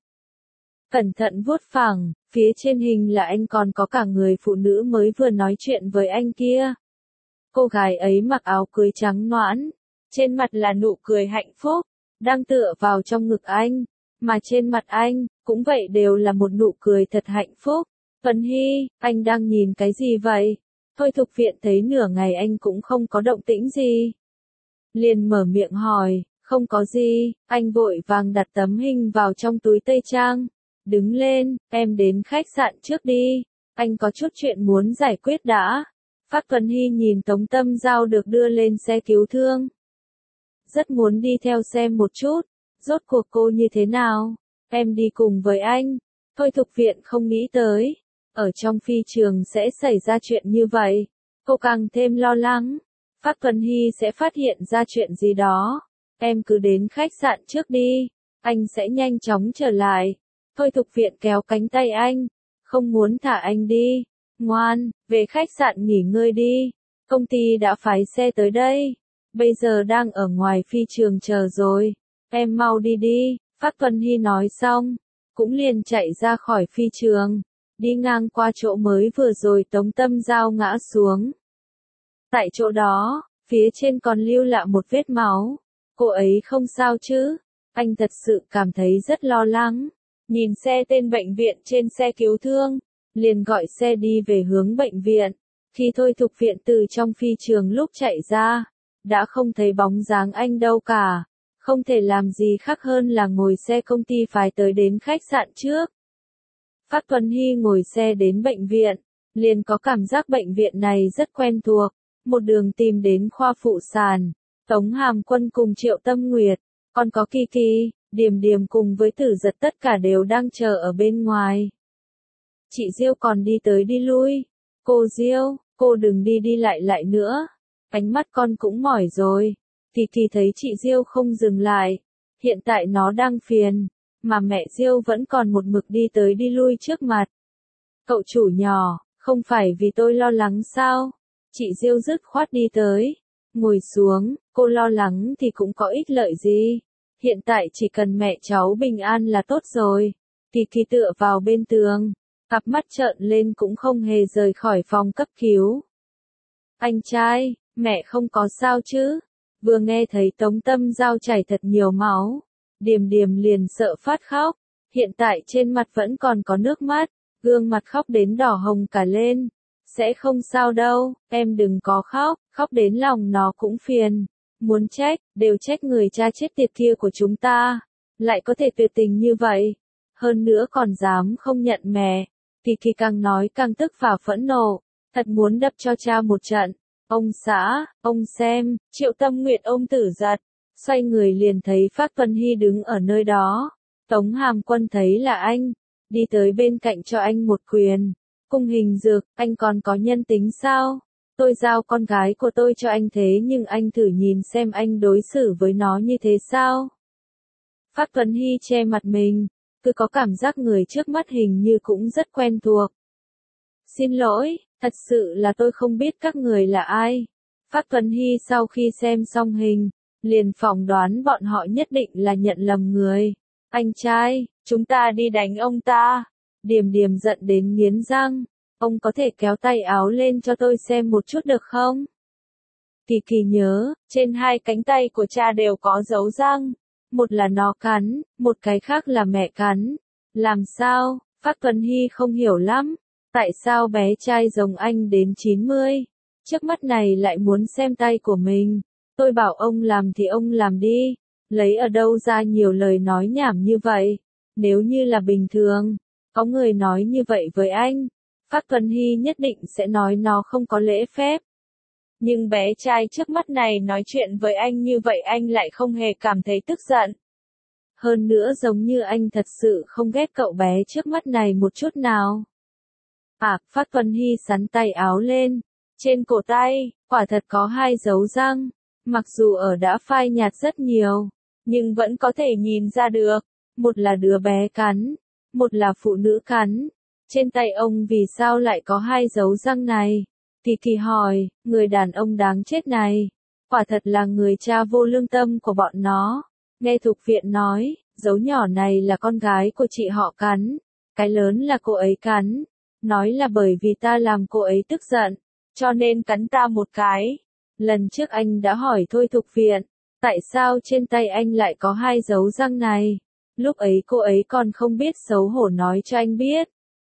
Cẩn thận vuốt phẳng, phía trên hình là anh còn có cả người phụ nữ mới vừa nói chuyện với anh kia. Cô gái ấy mặc áo cưới trắng nõn, trên mặt là nụ cười hạnh phúc, đang tựa vào trong ngực anh, mà trên mặt anh, cũng vậy đều là một nụ cười thật hạnh phúc. Tuấn Hy, anh đang nhìn cái gì vậy? Thôi Thục Viện thấy nửa ngày anh cũng không có động tĩnh gì. Liền mở miệng hỏi, không có gì, anh vội vàng đặt tấm hình vào trong túi tây trang. Đứng lên, em đến khách sạn trước đi, anh có chút chuyện muốn giải quyết đã. Phác Tuấn Hy nhìn Tống Tâm Giao được đưa lên xe cứu thương. Rất muốn đi theo xem một chút, rốt cuộc cô như thế nào, em đi cùng với anh. Thôi Thục Viện không nghĩ tới, ở trong phi trường sẽ xảy ra chuyện như vậy. Cô càng thêm lo lắng, Phác Tuấn Hy sẽ phát hiện ra chuyện gì đó. Em cứ đến khách sạn trước đi, anh sẽ nhanh chóng trở lại. Thôi Thục Viện kéo cánh tay anh, không muốn thả anh đi. Ngoan, về khách sạn nghỉ ngơi đi. Công ty đã phái xe tới đây. Bây giờ đang ở ngoài phi trường chờ rồi. Em mau đi đi. Phác Tuấn Hy nói xong, cũng liền chạy ra khỏi phi trường. Đi ngang qua chỗ mới vừa rồi Tống Tâm Giao ngã xuống. Tại chỗ đó, phía trên còn lưu lại một vết máu. Cô ấy không sao chứ? Anh thật sự cảm thấy rất lo lắng. Nhìn xe tên bệnh viện trên xe cứu thương, liền gọi xe đi về hướng bệnh viện. Khi Thôi Thục Viện từ trong phi trường lúc chạy ra, đã không thấy bóng dáng anh đâu cả. Không thể làm gì khác hơn là ngồi xe công ty phái tới đến khách sạn trước. Phác Tuấn Hy ngồi xe đến bệnh viện, liền có cảm giác bệnh viện này rất quen thuộc. Một đường tìm đến khoa phụ sản, Tống Hàm Quân cùng Triệu Tâm Nguyệt, còn có Kỳ Kỳ, Điềm Điềm cùng với Tử Giật tất cả đều đang chờ ở bên ngoài. Chị Diêu còn đi tới đi lui. Cô Diêu, cô đừng đi đi lại lại nữa. Ánh mắt con cũng mỏi rồi. Kỳ Kỳ thấy chị Diêu không dừng lại. Hiện tại nó đang phiền, mà mẹ Diêu vẫn còn một mực đi tới đi lui trước mặt. Cậu chủ nhỏ, không phải vì tôi lo lắng sao? Chị Diêu dứt khoát đi tới. Ngồi xuống, cô lo lắng thì cũng có ích lợi gì. Hiện tại chỉ cần mẹ cháu bình an là tốt rồi. Kỳ Kỳ tựa vào bên tường, cặp mắt trợn lên cũng không hề rời khỏi phòng cấp cứu. Anh trai, mẹ không có sao chứ? Vừa nghe thấy Tống Tâm Giao chảy thật nhiều máu, Điềm Điềm liền sợ phát khóc. Hiện tại trên mặt vẫn còn có nước mắt, gương mặt khóc đến đỏ hồng cả lên. Sẽ không sao đâu, em đừng có khóc, khóc đến lòng nó cũng phiền. Muốn trách, đều trách người cha chết tiệt kia của chúng ta. Lại có thể tuyệt tình như vậy. Hơn nữa còn dám không nhận mẹ. Kỳ Kỳ càng nói càng tức và phẫn nộ. Thật muốn đập cho cha một trận. Ông xã, ông xem, Triệu Tâm Nguyệt ông Tử Giật. Xoay người liền thấy Phác Tuấn Hy đứng ở nơi đó. Tống Hàm Quân thấy là anh. Đi tới bên cạnh cho anh một quyền. Cung Hình Dược, anh còn có nhân tính sao? Tôi giao con gái của tôi cho anh thế nhưng anh thử nhìn xem anh đối xử với nó như thế sao? Phác Tuấn Hy che mặt mình, cứ có cảm giác người trước mắt hình như cũng rất quen thuộc. Xin lỗi, thật sự là tôi không biết các người là ai. Phác Tuấn Hy sau khi xem xong hình, liền phỏng đoán bọn họ nhất định là nhận lầm người. Anh trai, chúng ta đi đánh ông ta. Điềm Điềm giận đến nghiến răng. Ông có thể kéo tay áo lên cho tôi xem một chút được không? Kỳ Kỳ nhớ, trên hai cánh tay của cha đều có dấu răng. Một là nó cắn, một cái khác là mẹ cắn. Làm sao? Phác Tuấn Hy không hiểu lắm. Tại sao bé trai giống anh đến chín mươi? Trước mắt này lại muốn xem tay của mình. Tôi bảo ông làm thì ông làm đi. Lấy ở đâu ra nhiều lời nói nhảm như vậy? Nếu như là bình thường, có người nói như vậy với anh, Phác Tuấn Hy nhất định sẽ nói nó không có lễ phép. Nhưng bé trai trước mắt này nói chuyện với anh như vậy anh lại không hề cảm thấy tức giận. Hơn nữa giống như anh thật sự không ghét cậu bé trước mắt này một chút nào. À, Phát Vân Hy sắn tay áo lên. Trên cổ tay, quả thật có hai dấu răng. Mặc dù ở đã phai nhạt rất nhiều, nhưng vẫn có thể nhìn ra được. Một là đứa bé cắn, một là phụ nữ cắn. Trên tay ông vì sao lại có hai dấu răng này? Kỳ Kỳ hỏi, người đàn ông đáng chết này. Quả thật là người cha vô lương tâm của bọn nó. Nghe Thục Viện nói, dấu nhỏ này là con gái của chị họ cắn. Cái lớn là cô ấy cắn. Nói là bởi vì ta làm cô ấy tức giận, cho nên cắn ta một cái. Lần trước anh đã hỏi Thôi Thục Viện, tại sao trên tay anh lại có hai dấu răng này? Lúc ấy cô ấy còn không biết xấu hổ nói cho anh biết.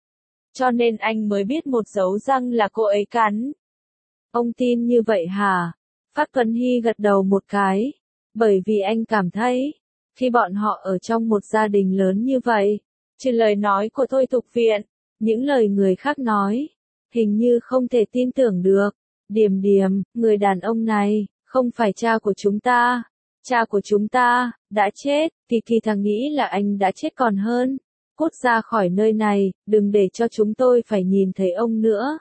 Cho nên anh mới biết một dấu răng là cô ấy cắn. Ông tin như vậy hả? Phát Tuấn Hy gật đầu một cái. Bởi vì anh cảm thấy, khi bọn họ ở trong một gia đình lớn như vậy, trừ lời nói của Thôi Thục Viện, những lời người khác nói, hình như không thể tin tưởng được. Điềm Điềm, người đàn ông này, không phải cha của chúng ta. Cha của chúng ta, đã chết. Kỳ Kỳ thằng nghĩ là anh đã chết còn hơn. Cút ra khỏi nơi này, đừng để cho chúng tôi phải nhìn thấy ông nữa.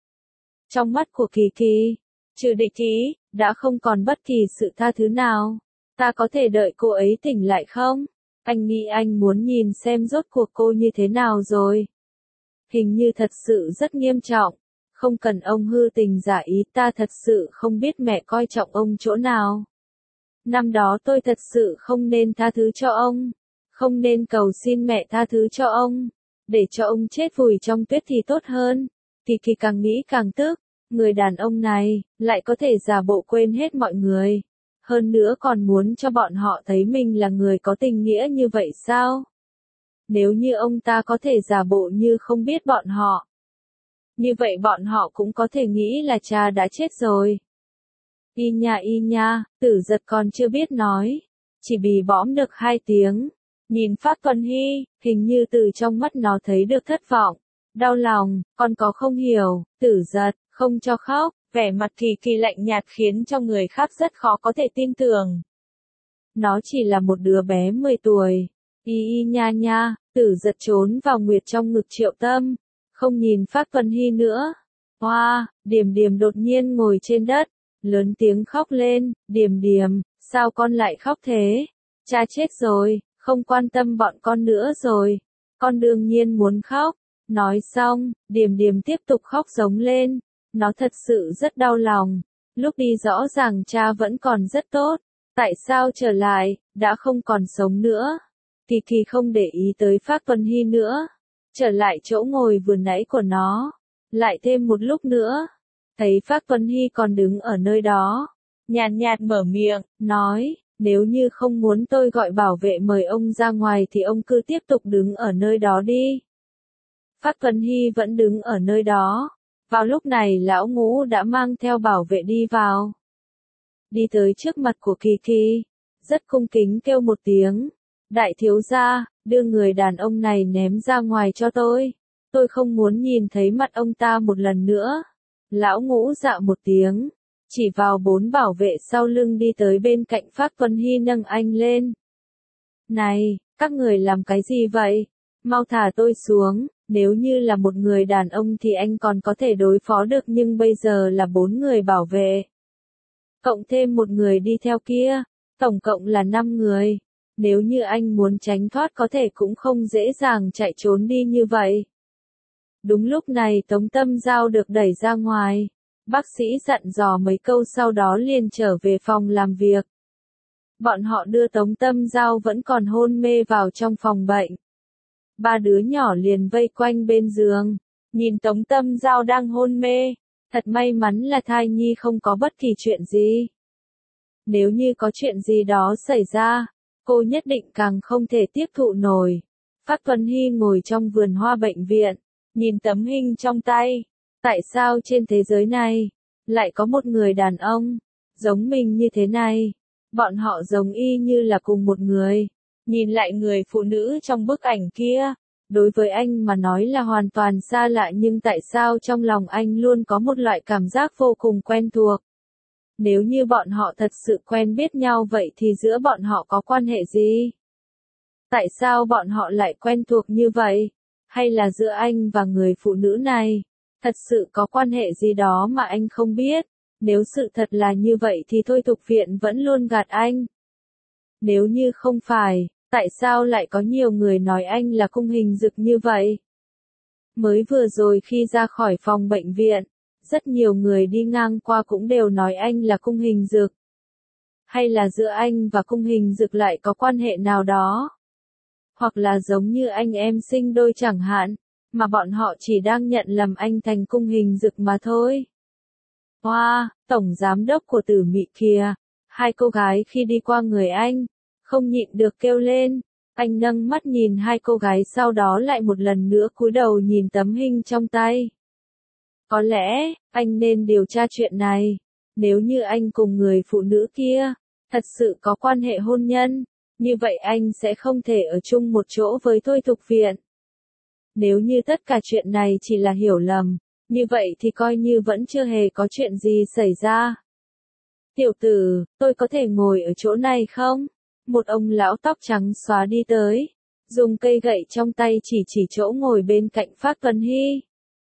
Trong mắt của Kỳ Kỳ, trừ địch ý, đã không còn bất kỳ sự tha thứ nào. Ta có thể đợi cô ấy tỉnh lại không? Anh nghĩ anh muốn nhìn xem rốt cuộc cô như thế nào rồi. Hình như thật sự rất nghiêm trọng. Không cần ông hư tình giả ý, ta thật sự không biết mẹ coi trọng ông chỗ nào. Năm đó tôi thật sự không nên tha thứ cho ông. Không nên cầu xin mẹ tha thứ cho ông. Để cho ông chết vùi trong tuyết thì tốt hơn. Kỳ Kỳ càng nghĩ càng tức. Người đàn ông này, lại có thể giả bộ quên hết mọi người. Hơn nữa còn muốn cho bọn họ thấy mình là người có tình nghĩa như vậy sao? Nếu như ông ta có thể giả bộ như không biết bọn họ, như vậy bọn họ cũng có thể nghĩ là cha đã chết rồi. Y nha y nha, Tử Giật còn chưa biết nói. Chỉ bì bõm được hai tiếng. Nhìn Phát Tuấn Hy, hình như từ trong mắt nó thấy được thất vọng. Đau lòng, còn có không hiểu. Tử Giật, không cho khóc. Vẻ mặt Kỳ Kỳ lạnh nhạt khiến cho người khác rất khó có thể tin tưởng. Nó chỉ là một đứa bé mười tuổi. Y y nha nha, Tử Giật trốn vào nguyệt trong ngực Triệu Tâm. Không nhìn Phát Tuấn Hy nữa. Hoa, Điềm Điềm đột nhiên ngồi trên đất. Lớn tiếng khóc lên. Điềm Điềm, sao con lại khóc thế? Cha chết rồi, không quan tâm bọn con nữa rồi. Con đương nhiên muốn khóc. Nói xong, Điềm Điềm tiếp tục khóc giống lên. Nó thật sự rất đau lòng. Lúc đi rõ ràng cha vẫn còn rất tốt. Tại sao trở lại, đã không còn sống nữa? Kỳ Kỳ không để ý tới Phát Tuấn Hy nữa. Trở lại chỗ ngồi vừa nãy của nó. Lại thêm một lúc nữa. Thấy Phát Tuấn Hy còn đứng ở nơi đó. Nhàn nhạt mở miệng, nói, nếu như không muốn tôi gọi bảo vệ mời ông ra ngoài thì ông cứ tiếp tục đứng ở nơi đó đi. Phát Tuấn Hy vẫn đứng ở nơi đó. Vào lúc này lão Ngũ đã mang theo bảo vệ đi vào. Đi tới trước mặt của Kỳ Kỳ. Rất cung kính kêu một tiếng. Đại thiếu gia, đưa người đàn ông này ném ra ngoài cho tôi. Tôi không muốn nhìn thấy mặt ông ta một lần nữa. Lão Ngũ dạ một tiếng. Chỉ vào bốn bảo vệ sau lưng đi tới bên cạnh Phát Tuấn Hy nâng anh lên. Này, các người làm cái gì vậy? Mau thả tôi xuống. Nếu như là một người đàn ông thì anh còn có thể đối phó được, nhưng bây giờ là bốn người bảo vệ. Cộng thêm một người đi theo kia, tổng cộng là năm người. Nếu như anh muốn tránh thoát có thể cũng không dễ dàng chạy trốn đi như vậy. Đúng lúc này Tống Tâm Giao được đẩy ra ngoài. Bác sĩ dặn dò mấy câu sau đó liền trở về phòng làm việc. Bọn họ đưa Tống Tâm Giao vẫn còn hôn mê vào trong phòng bệnh. Ba đứa nhỏ liền vây quanh bên giường, nhìn Tống Tâm Giao đang hôn mê. Thật may mắn là thai nhi không có bất kỳ chuyện gì. Nếu như có chuyện gì đó xảy ra, cô nhất định càng không thể tiếp thụ nổi. Phát Tuấn Hy ngồi trong vườn hoa bệnh viện, nhìn tấm hình trong tay. Tại sao trên thế giới này, lại có một người đàn ông, giống mình như thế này? Bọn họ giống y như là cùng một người. Nhìn lại người phụ nữ trong bức ảnh kia, đối với anh mà nói là hoàn toàn xa lạ, nhưng tại sao trong lòng anh luôn có một loại cảm giác vô cùng quen thuộc? Nếu như bọn họ thật sự quen biết nhau vậy thì giữa bọn họ có quan hệ gì? Tại sao bọn họ lại quen thuộc như vậy? Hay là giữa anh và người phụ nữ này, thật sự có quan hệ gì đó mà anh không biết? Nếu sự thật là như vậy thì thôi Thục Viện vẫn luôn gạt anh. Nếu như không phải, tại sao lại có nhiều người nói anh là Cung Hình Dực như vậy? Mới vừa rồi khi ra khỏi phòng bệnh viện, rất nhiều người đi ngang qua cũng đều nói anh là Cung Hình Dực. Hay là giữa anh và Cung Hình Dực lại có quan hệ nào đó? Hoặc là giống như anh em sinh đôi chẳng hạn, mà bọn họ chỉ đang nhận lầm anh thành Cung Hình Dực mà thôi. Hoa, wow, tổng giám đốc của Tử Mị kìa. Hai cô gái khi đi qua người anh, không nhịn được kêu lên. Anh nâng mắt nhìn hai cô gái sau đó lại một lần nữa cúi đầu nhìn tấm hình trong tay. Có lẽ, anh nên điều tra chuyện này. Nếu như anh cùng người phụ nữ kia, thật sự có quan hệ hôn nhân, như vậy anh sẽ không thể ở chung một chỗ với Thôi Thục Viện. Nếu như tất cả chuyện này chỉ là hiểu lầm, như vậy thì coi như vẫn chưa hề có chuyện gì xảy ra. Tiểu tử, tôi có thể ngồi ở chỗ này không? Một ông lão tóc trắng xóa đi tới, dùng cây gậy trong tay chỉ chỉ chỗ ngồi bên cạnh Phát Tuấn Hy.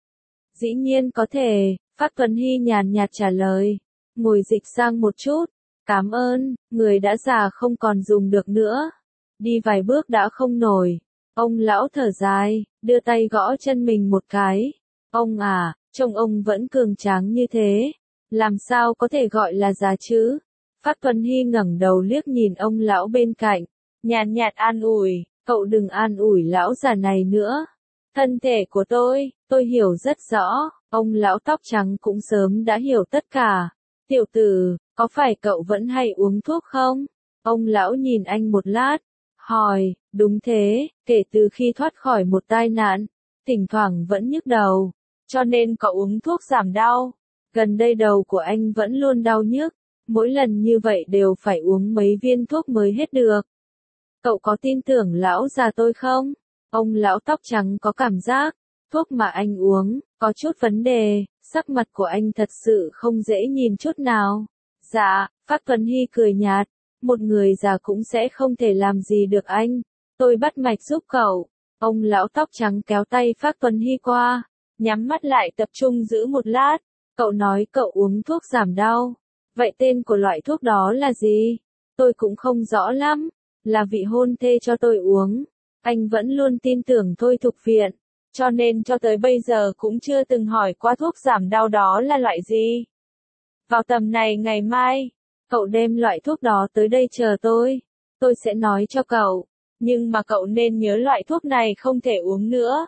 Dĩ nhiên có thể, Phát Tuấn Hy nhàn nhạt trả lời. Ngồi dịch sang một chút. Cảm ơn, người đã già không còn dùng được nữa. Đi vài bước đã không nổi. Ông lão thở dài, đưa tay gõ chân mình một cái. Ông à, trông ông vẫn cường tráng như thế. Làm sao có thể gọi là già chứ? Phát Tuấn Hy ngẩng đầu liếc nhìn ông lão bên cạnh. Nhàn nhạt an ủi, cậu đừng an ủi lão già này nữa. Thân thể của tôi, tôi hiểu rất rõ. Ông lão tóc trắng cũng sớm đã hiểu tất cả. Tiểu tử, có phải cậu vẫn hay uống thuốc không? Ông lão nhìn anh một lát, hỏi, đúng thế, kể từ khi thoát khỏi một tai nạn, thỉnh thoảng vẫn nhức đầu, cho nên cậu uống thuốc giảm đau. Gần đây đầu của anh vẫn luôn đau nhức, mỗi lần như vậy đều phải uống mấy viên thuốc mới hết được. Cậu có tin tưởng lão già tôi không? Ông lão tóc trắng có cảm giác, thuốc mà anh uống, có chút vấn đề, sắc mặt của anh thật sự không dễ nhìn chút nào. Dạ, Phát Tuấn Hy cười nhạt, một người già cũng sẽ không thể làm gì được anh, tôi bắt mạch giúp cậu. Ông lão tóc trắng kéo tay Phát Tuấn Hy qua, nhắm mắt lại tập trung giữ một lát, cậu nói cậu uống thuốc giảm đau, vậy tên của loại thuốc đó là gì? Tôi cũng không rõ lắm, là vị hôn thê cho tôi uống, anh vẫn luôn tin tưởng Thôi Thục Viện, cho nên cho tới bây giờ cũng chưa từng hỏi qua thuốc giảm đau đó là loại gì. Vào tầm này ngày mai, cậu đem loại thuốc đó tới đây chờ tôi, tôi sẽ nói cho cậu, nhưng mà cậu nên nhớ loại thuốc này không thể uống nữa.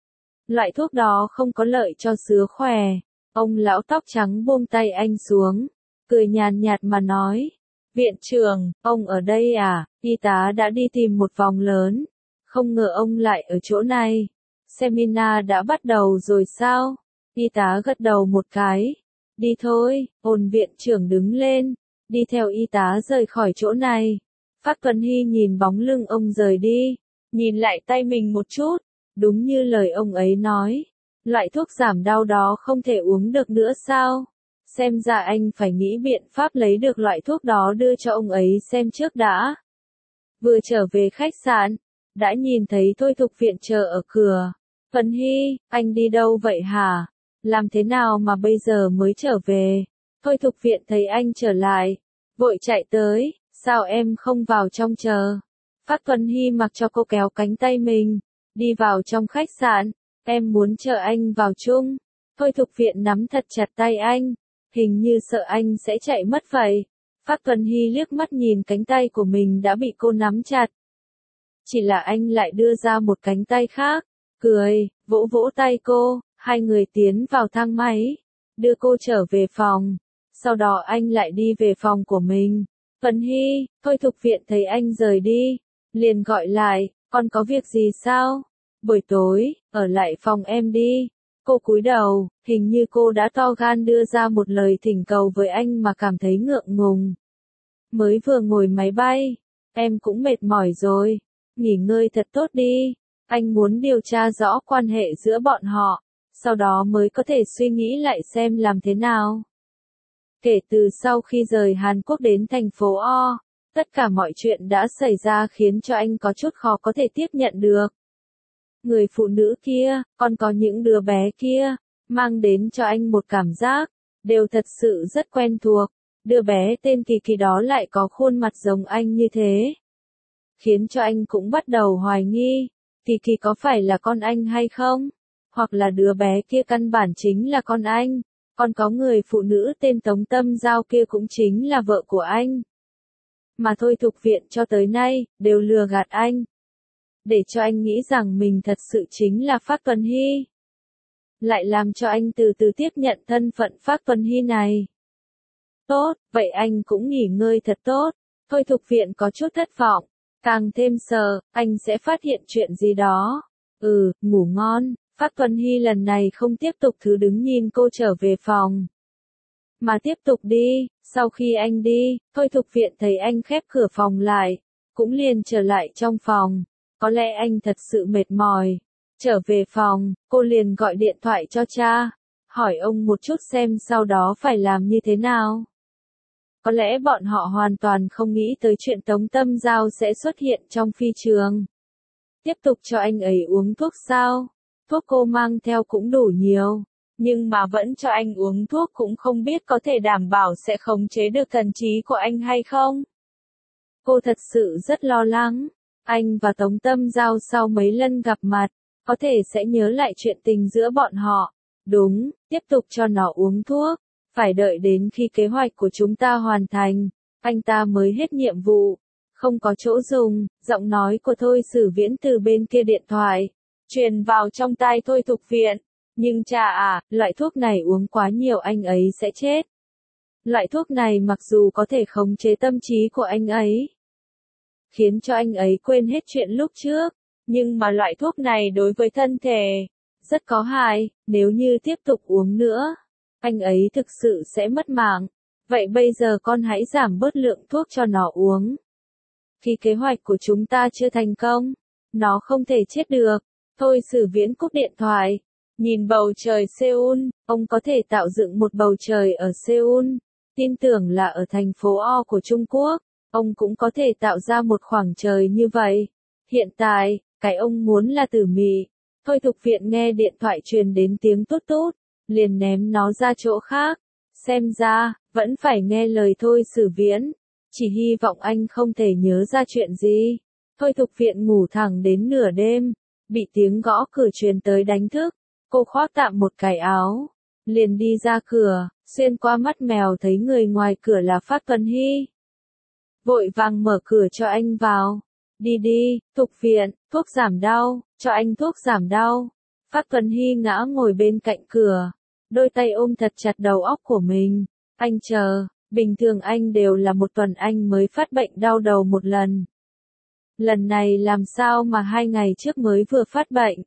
Loại thuốc đó không có lợi cho sức khỏe. Ông lão tóc trắng buông tay anh xuống, cười nhàn nhạt mà nói, viện trưởng, ông ở đây à? Y tá đã đi tìm một vòng lớn, không ngờ ông lại ở chỗ này. Seminar đã bắt đầu rồi sao? Y tá gật đầu một cái. Đi thôi, ôn viện trưởng đứng lên, đi theo y tá rời khỏi chỗ này. Phát Tuấn Hy nhìn bóng lưng ông rời đi, nhìn lại tay mình một chút, đúng như lời ông ấy nói. Loại thuốc giảm đau đó không thể uống được nữa sao? Xem ra anh phải nghĩ biện pháp lấy được loại thuốc đó đưa cho ông ấy xem trước đã. Vừa trở về khách sạn, đã nhìn thấy Thôi Thục Viện chờ ở cửa. Tuấn Hy, anh đi đâu vậy hả? Làm thế nào mà bây giờ mới trở về? Thôi Thục Viện thấy anh trở lại, vội chạy tới, sao em không vào trong chờ? Phát Tuấn Hy mặc cho cô kéo cánh tay mình, đi vào trong khách sạn, em muốn chờ anh vào chung. Thôi Thục Viện nắm thật chặt tay anh, hình như sợ anh sẽ chạy mất vậy. Phát Tuấn Hy liếc mắt nhìn cánh tay của mình đã bị cô nắm chặt. Chỉ là anh lại đưa ra một cánh tay khác, cười, vỗ vỗ tay cô, hai người tiến vào thang máy, đưa cô trở về phòng. Sau đó anh lại đi về phòng của mình. Tuấn Hy, Thôi Thục Viện thấy anh rời đi, liền gọi lại, con có việc gì sao? Buổi tối, ở lại phòng em đi. Cô cúi đầu, hình như cô đã to gan đưa ra một lời thỉnh cầu với anh mà cảm thấy ngượng ngùng. Mới vừa ngồi máy bay, em cũng mệt mỏi rồi, nghỉ ngơi thật tốt đi. Anh muốn điều tra rõ quan hệ giữa bọn họ, sau đó mới có thể suy nghĩ lại xem làm thế nào. Kể từ sau khi rời Hàn Quốc đến thành phố O, tất cả mọi chuyện đã xảy ra khiến cho anh có chút khó có thể tiếp nhận được. Người phụ nữ kia, còn có những đứa bé kia, mang đến cho anh một cảm giác, đều thật sự rất quen thuộc. Đứa bé tên Kỳ Kỳ đó lại có khuôn mặt giống anh như thế. Khiến cho anh cũng bắt đầu hoài nghi, Kỳ Kỳ có phải là con anh hay không? Hoặc là đứa bé kia căn bản chính là con anh, còn có người phụ nữ tên Tống Tâm Giao kia cũng chính là vợ của anh. Mà Thôi Thục Viện cho tới nay, đều lừa gạt anh. Để cho anh nghĩ rằng mình thật sự chính là Phác Tuấn Hy. Lại làm cho anh từ từ tiếp nhận thân phận Phác Tuấn Hy này. Tốt, vậy anh cũng nghỉ ngơi thật tốt. Thôi Thục Viện có chút thất vọng. Càng thêm sợ, anh sẽ phát hiện chuyện gì đó. Ừ, ngủ ngon. Phác Tuấn Hy lần này không tiếp tục thứ đứng nhìn cô trở về phòng. Mà tiếp tục đi, sau khi anh đi, Thôi Thục Viện thấy anh khép cửa phòng lại, cũng liền trở lại trong phòng. Có lẽ anh thật sự mệt mỏi. Trở về phòng, cô liền gọi điện thoại cho cha, hỏi ông một chút xem sau đó phải làm như thế nào. Có lẽ bọn họ hoàn toàn không nghĩ tới chuyện Tống Tâm Giao sẽ xuất hiện trong phi trường. Tiếp tục cho anh ấy uống thuốc sao? Thuốc cô mang theo cũng đủ nhiều, nhưng mà vẫn cho anh uống thuốc cũng không biết có thể đảm bảo sẽ khống chế được thần trí của anh hay không. Cô thật sự rất lo lắng, anh và Tống Tâm Giao sau mấy lần gặp mặt, có thể sẽ nhớ lại chuyện tình giữa bọn họ. Đúng, tiếp tục cho nó uống thuốc, phải đợi đến khi kế hoạch của chúng ta hoàn thành, anh ta mới hết nhiệm vụ. Không có chỗ dùng, giọng nói của Thôi Sử Viễn từ bên kia điện thoại truyền vào trong tai Thôi Thục Viện. Nhưng cha à, loại thuốc này uống quá nhiều anh ấy sẽ chết. Loại thuốc này mặc dù có thể khống chế tâm trí của anh ấy, khiến cho anh ấy quên hết chuyện lúc trước, nhưng mà loại thuốc này đối với thân thể rất có hại, nếu như tiếp tục uống nữa, anh ấy thực sự sẽ mất mạng. Vậy bây giờ con hãy giảm bớt lượng thuốc cho nó uống. Khi kế hoạch của chúng ta chưa thành công, nó không thể chết được. Thôi Sử Viễn cúp điện thoại, nhìn bầu trời Seoul, ông có thể tạo dựng một bầu trời ở Seoul, tin tưởng là ở thành phố O của Trung Quốc, ông cũng có thể tạo ra một khoảng trời như vậy. Hiện tại, cái ông muốn là Tử Mị. Thôi Thục Viện nghe điện thoại truyền đến tiếng tút tút, liền ném nó ra chỗ khác. Xem ra, vẫn phải nghe lời Thôi Sử Viễn. Chỉ hy vọng anh không thể nhớ ra chuyện gì. Thôi Thục Viện ngủ thẳng đến nửa đêm, bị tiếng gõ cửa truyền tới đánh thức. Cô khoác tạm một cái áo, liền đi ra cửa, xuyên qua mắt mèo thấy người ngoài cửa là Phác Tuấn Hy. Vội vàng mở cửa cho anh vào. Đi đi, Thục Viện, thuốc giảm đau, cho anh thuốc giảm đau. Phác Tuấn Hy ngã ngồi bên cạnh cửa, đôi tay ôm thật chặt đầu óc của mình. Anh chờ, bình thường anh đều là một tuần anh mới phát bệnh đau đầu một lần. Lần này làm sao mà hai ngày trước mới vừa phát bệnh.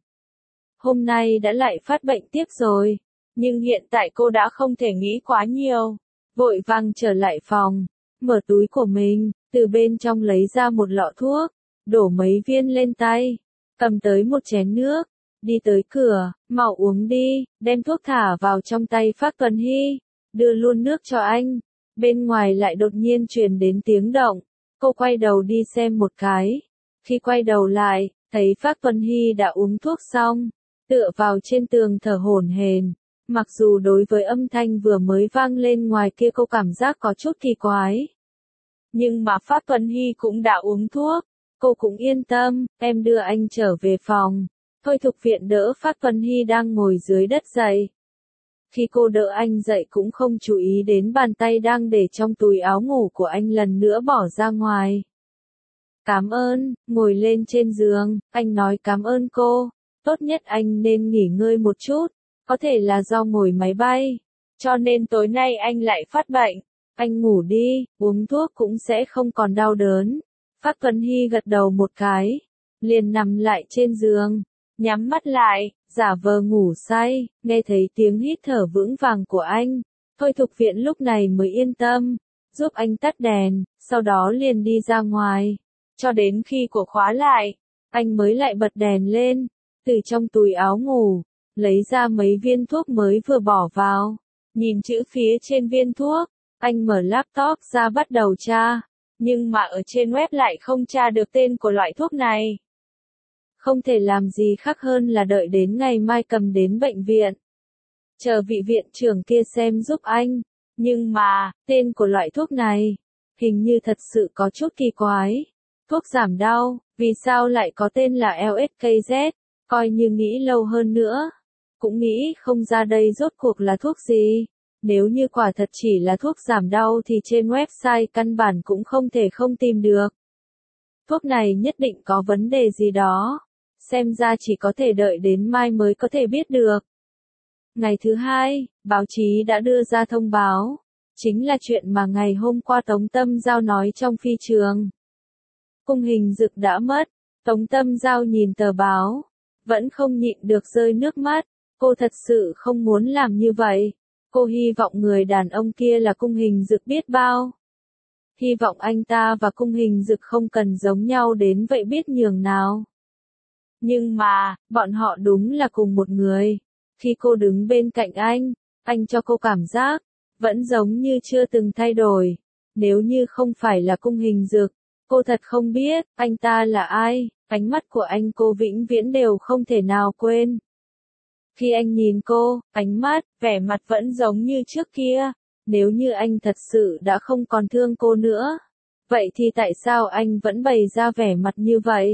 Hôm nay đã lại phát bệnh tiếp rồi. Nhưng hiện tại cô đã không thể nghĩ quá nhiều. Vội vàng trở lại phòng, mở túi của mình, từ bên trong lấy ra một lọ thuốc, đổ mấy viên lên tay, cầm tới một chén nước, đi tới cửa, mau uống đi, đem thuốc thả vào trong tay Phác Tuấn Hy, đưa luôn nước cho anh. Bên ngoài lại đột nhiên truyền đến tiếng động, cô quay đầu đi xem một cái. Khi quay đầu lại, thấy Phác Tuấn Hy đã uống thuốc xong, tựa vào trên tường thở hổn hển. Mặc dù đối với âm thanh vừa mới vang lên ngoài kia cô cảm giác có chút kỳ quái. Nhưng mà Phác Tuấn Hy cũng đã uống thuốc, cô cũng yên tâm, em đưa anh trở về phòng. Thôi Thục Viện đỡ Phác Tuấn Hy đang ngồi dưới đất dậy. Khi cô đỡ anh dậy cũng không chú ý đến bàn tay đang để trong túi áo ngủ của anh lần nữa bỏ ra ngoài. Cảm ơn, ngồi lên trên giường, anh nói cảm ơn cô, tốt nhất anh nên nghỉ ngơi một chút, có thể là do ngồi máy bay, cho nên tối nay anh lại phát bệnh, anh ngủ đi, uống thuốc cũng sẽ không còn đau đớn. Phác Tuấn Hy gật đầu một cái, liền nằm lại trên giường, nhắm mắt lại, giả vờ ngủ say, nghe thấy tiếng hít thở vững vàng của anh. Thôi Thục Viện lúc này mới yên tâm, giúp anh tắt đèn, sau đó liền đi ra ngoài. Cho đến khi cửa khóa lại, anh mới lại bật đèn lên, từ trong túi áo ngủ, lấy ra mấy viên thuốc mới vừa bỏ vào. Nhìn chữ phía trên viên thuốc, anh mở laptop ra bắt đầu tra, nhưng mà ở trên web lại không tra được tên của loại thuốc này. không thể làm gì khác hơn là đợi đến ngày mai cầm đến bệnh viện. Chờ vị viện trưởng kia xem giúp anh. Nhưng mà, tên của loại thuốc này, hình như thật sự có chút kỳ quái. Thuốc giảm đau, vì sao lại có tên là L S K Z, coi như nghĩ lâu hơn nữa. Cũng nghĩ không ra đây rốt cuộc là thuốc gì. Nếu như quả thật chỉ là thuốc giảm đau thì trên website căn bản cũng không thể không tìm được. Thuốc này nhất định có vấn đề gì đó. Xem ra chỉ có thể đợi đến mai mới có thể biết được. Ngày thứ hai, báo chí đã đưa ra thông báo. Chính là chuyện mà ngày hôm qua Tống Tâm Giao nói trong phi trường. Cung Hình Dực đã mất. Tống Tâm Giao nhìn tờ báo. Vẫn không nhịn được rơi nước mắt. Cô thật sự không muốn làm như vậy. Cô hy vọng người đàn ông kia là Cung Hình Dực biết bao. Hy vọng anh ta và Cung Hình Dực không cần giống nhau đến vậy biết nhường nào. Nhưng mà, bọn họ đúng là cùng một người. Khi cô đứng bên cạnh anh, anh cho cô cảm giác, vẫn giống như chưa từng thay đổi. Nếu như không phải là Cung Hình Dực, cô thật không biết, anh ta là ai, ánh mắt của anh cô vĩnh viễn đều không thể nào quên. Khi anh nhìn cô, ánh mắt, vẻ mặt vẫn giống như trước kia. Nếu như anh thật sự đã không còn thương cô nữa, vậy thì tại sao anh vẫn bày ra vẻ mặt như vậy?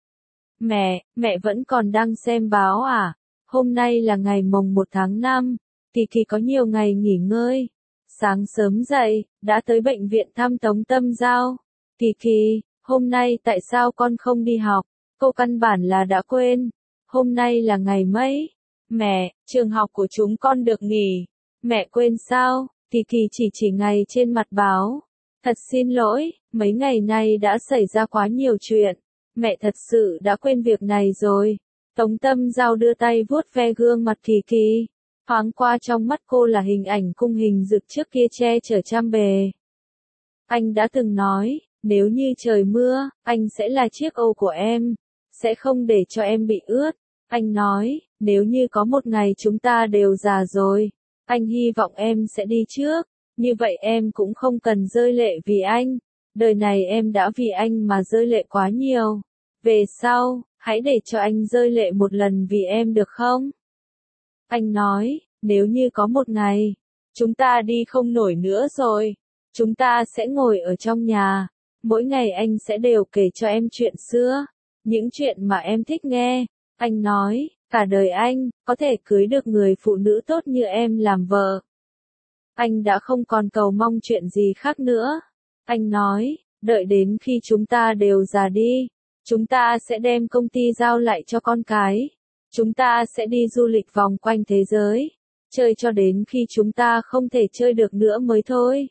Mẹ, mẹ vẫn còn đang xem báo à? Hôm nay là ngày mồng một tháng năm, Kỳ Kỳ có nhiều ngày nghỉ ngơi. Sáng sớm dậy, đã tới bệnh viện thăm Tống Tâm Giao. Kỳ Kỳ, hôm nay tại sao con không đi học? Cô căn bản là đã quên. Hôm nay là ngày mấy? Mẹ, trường học của chúng con được nghỉ. Mẹ quên sao? Kỳ Kỳ chỉ chỉ ngày trên mặt báo. Thật xin lỗi, mấy ngày nay đã xảy ra quá nhiều chuyện. Mẹ thật sự đã quên việc này rồi. Tống Tâm Giao đưa tay vuốt ve gương mặt Kỳ Kỳ. Thoáng qua trong mắt cô là hình ảnh Cung Hình Dực trước kia che chở trăm bề. Anh đã từng nói, nếu như trời mưa, anh sẽ là chiếc ô của em. Sẽ không để cho em bị ướt. Anh nói, nếu như có một ngày chúng ta đều già rồi, anh hy vọng em sẽ đi trước. Như vậy em cũng không cần rơi lệ vì anh. Đời này em đã vì anh mà rơi lệ quá nhiều. Về sau, hãy để cho anh rơi lệ một lần vì em được không? Anh nói, nếu như có một ngày, chúng ta đi không nổi nữa rồi, chúng ta sẽ ngồi ở trong nhà. Mỗi ngày anh sẽ đều kể cho em chuyện xưa, những chuyện mà em thích nghe. Anh nói, cả đời anh, có thể cưới được người phụ nữ tốt như em làm vợ. Anh đã không còn cầu mong chuyện gì khác nữa. Anh nói, đợi đến khi chúng ta đều già đi, chúng ta sẽ đem công ty giao lại cho con cái. Chúng ta sẽ đi du lịch vòng quanh thế giới, chơi cho đến khi chúng ta không thể chơi được nữa mới thôi.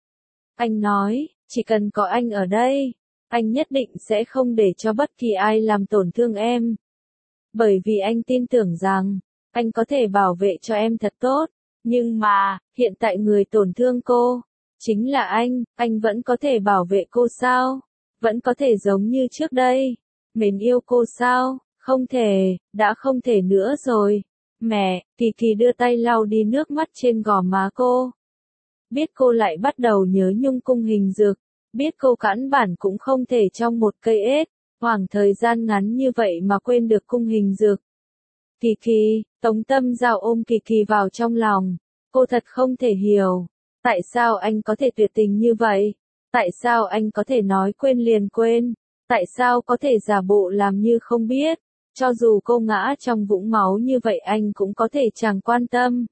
Anh nói, chỉ cần có anh ở đây, anh nhất định sẽ không để cho bất kỳ ai làm tổn thương em. Bởi vì anh tin tưởng rằng, anh có thể bảo vệ cho em thật tốt. Nhưng mà, hiện tại người tổn thương cô, chính là anh, anh vẫn có thể bảo vệ cô sao? Vẫn có thể giống như trước đây, mến yêu cô sao? Không thể, đã không thể nữa rồi. Mẹ, Kỳ Kỳ đưa tay lau đi nước mắt trên gò má cô. Biết cô lại bắt đầu nhớ nhung Cung Hình Dực, biết cô căn bản cũng không thể trong một cây ếch, khoảng thời gian ngắn như vậy mà quên được Cung Hình Dực. Kỳ Kỳ, Tống Tâm Giao ôm Kỳ Kỳ vào trong lòng. Cô thật không thể hiểu, tại sao anh có thể tuyệt tình như vậy? Tại sao anh có thể nói quên liền quên? Tại sao có thể giả bộ làm như không biết? Cho dù cô ngã trong vũng máu như vậy anh cũng có thể chẳng quan tâm.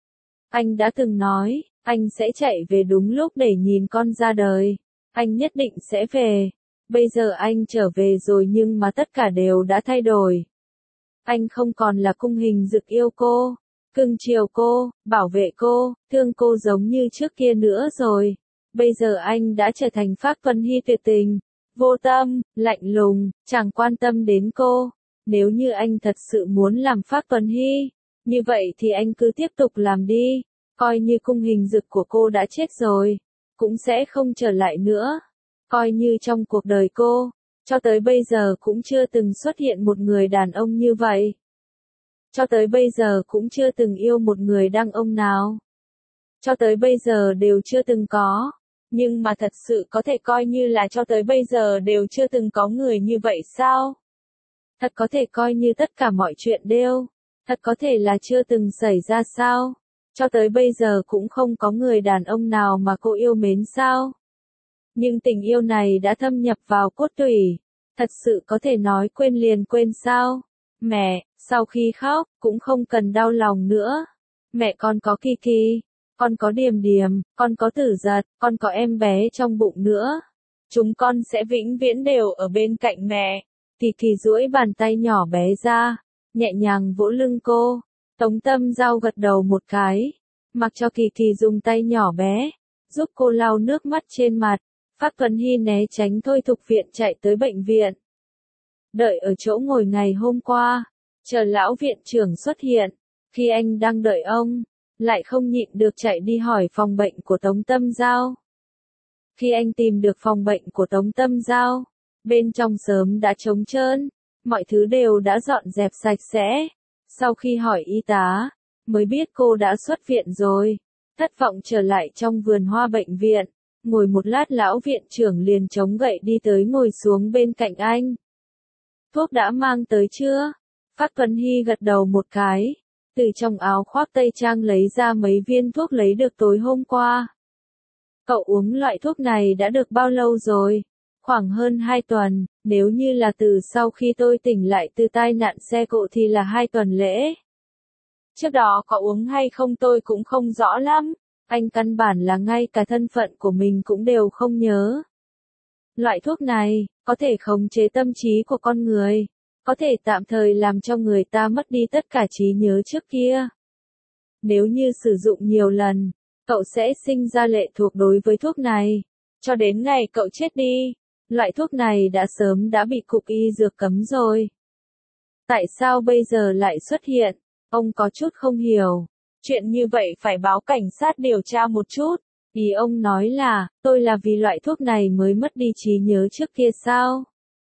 Anh đã từng nói, anh sẽ chạy về đúng lúc để nhìn con ra đời. Anh nhất định sẽ về. Bây giờ anh trở về rồi nhưng mà tất cả đều đã thay đổi. Anh không còn là Cung Hình Dực yêu cô, cưng chiều cô, bảo vệ cô, thương cô giống như trước kia nữa rồi. Bây giờ anh đã trở thành Phác Tuấn Hy tuyệt tình, vô tâm, lạnh lùng, chẳng quan tâm đến cô. Nếu như anh thật sự muốn làm Phác Tuấn Hy, như vậy thì anh cứ tiếp tục làm đi. Coi như Cung Hình Dực của cô đã chết rồi, cũng sẽ không trở lại nữa. Coi như trong cuộc đời cô, cho tới bây giờ cũng chưa từng xuất hiện một người đàn ông như vậy. Cho tới bây giờ cũng chưa từng yêu một người đàn ông nào. Cho tới bây giờ đều chưa từng có. Nhưng mà thật sự có thể coi như là cho tới bây giờ đều chưa từng có người như vậy sao? Thật có thể coi như tất cả mọi chuyện đều, thật có thể là chưa từng xảy ra sao? Cho tới bây giờ cũng không có người đàn ông nào mà cô yêu mến sao? Nhưng tình yêu này đã thâm nhập vào cốt tủy, thật sự có thể nói quên liền quên sao? Mẹ, sau khi khóc, cũng không cần đau lòng nữa. Mẹ con có Kỳ Kỳ, con có Điềm Điềm, con có Tử Giật, con có em bé trong bụng nữa. Chúng con sẽ vĩnh viễn đều ở bên cạnh mẹ. Kỳ Kỳ duỗi bàn tay nhỏ bé ra, nhẹ nhàng vỗ lưng cô. Tống Tâm Giao gật đầu một cái, mặc cho Kỳ Kỳ dùng tay nhỏ bé, giúp cô lau nước mắt trên mặt. Phác Tuấn Hy né tránh Thôi Thục Viện chạy tới bệnh viện. Đợi ở chỗ ngồi ngày hôm qua, chờ lão viện trưởng xuất hiện. Khi anh đang đợi ông, lại không nhịn được chạy đi hỏi phòng bệnh của Tống Tâm Giao. Khi anh tìm được phòng bệnh của Tống Tâm Giao, bên trong sớm đã trống trơn, mọi thứ đều đã dọn dẹp sạch sẽ. Sau khi hỏi y tá, mới biết cô đã xuất viện rồi. Thất vọng trở lại trong vườn hoa bệnh viện, ngồi một lát lão viện trưởng liền chống gậy đi tới ngồi xuống bên cạnh anh. Thuốc đã mang tới chưa? Phác Tuấn Hy gật đầu một cái, từ trong áo khoác tây trang lấy ra mấy viên thuốc lấy được tối hôm qua. Cậu uống loại thuốc này đã được bao lâu rồi? Khoảng hơn hai tuần, nếu như là từ sau khi tôi tỉnh lại từ tai nạn xe cộ thì là hai tuần lễ. Trước đó có uống hay không tôi cũng không rõ lắm, anh căn bản là ngay cả thân phận của mình cũng đều không nhớ. Loại thuốc này, có thể khống chế tâm trí của con người, có thể tạm thời làm cho người ta mất đi tất cả trí nhớ trước kia. Nếu như sử dụng nhiều lần, cậu sẽ sinh ra lệ thuộc đối với thuốc này, cho đến ngày cậu chết đi. Loại thuốc này đã sớm đã bị cục y dược cấm rồi. Tại sao bây giờ lại xuất hiện? Ông có chút không hiểu. Chuyện như vậy phải báo cảnh sát điều tra một chút. Ý ông nói là, tôi là vì loại thuốc này mới mất đi trí nhớ trước kia sao?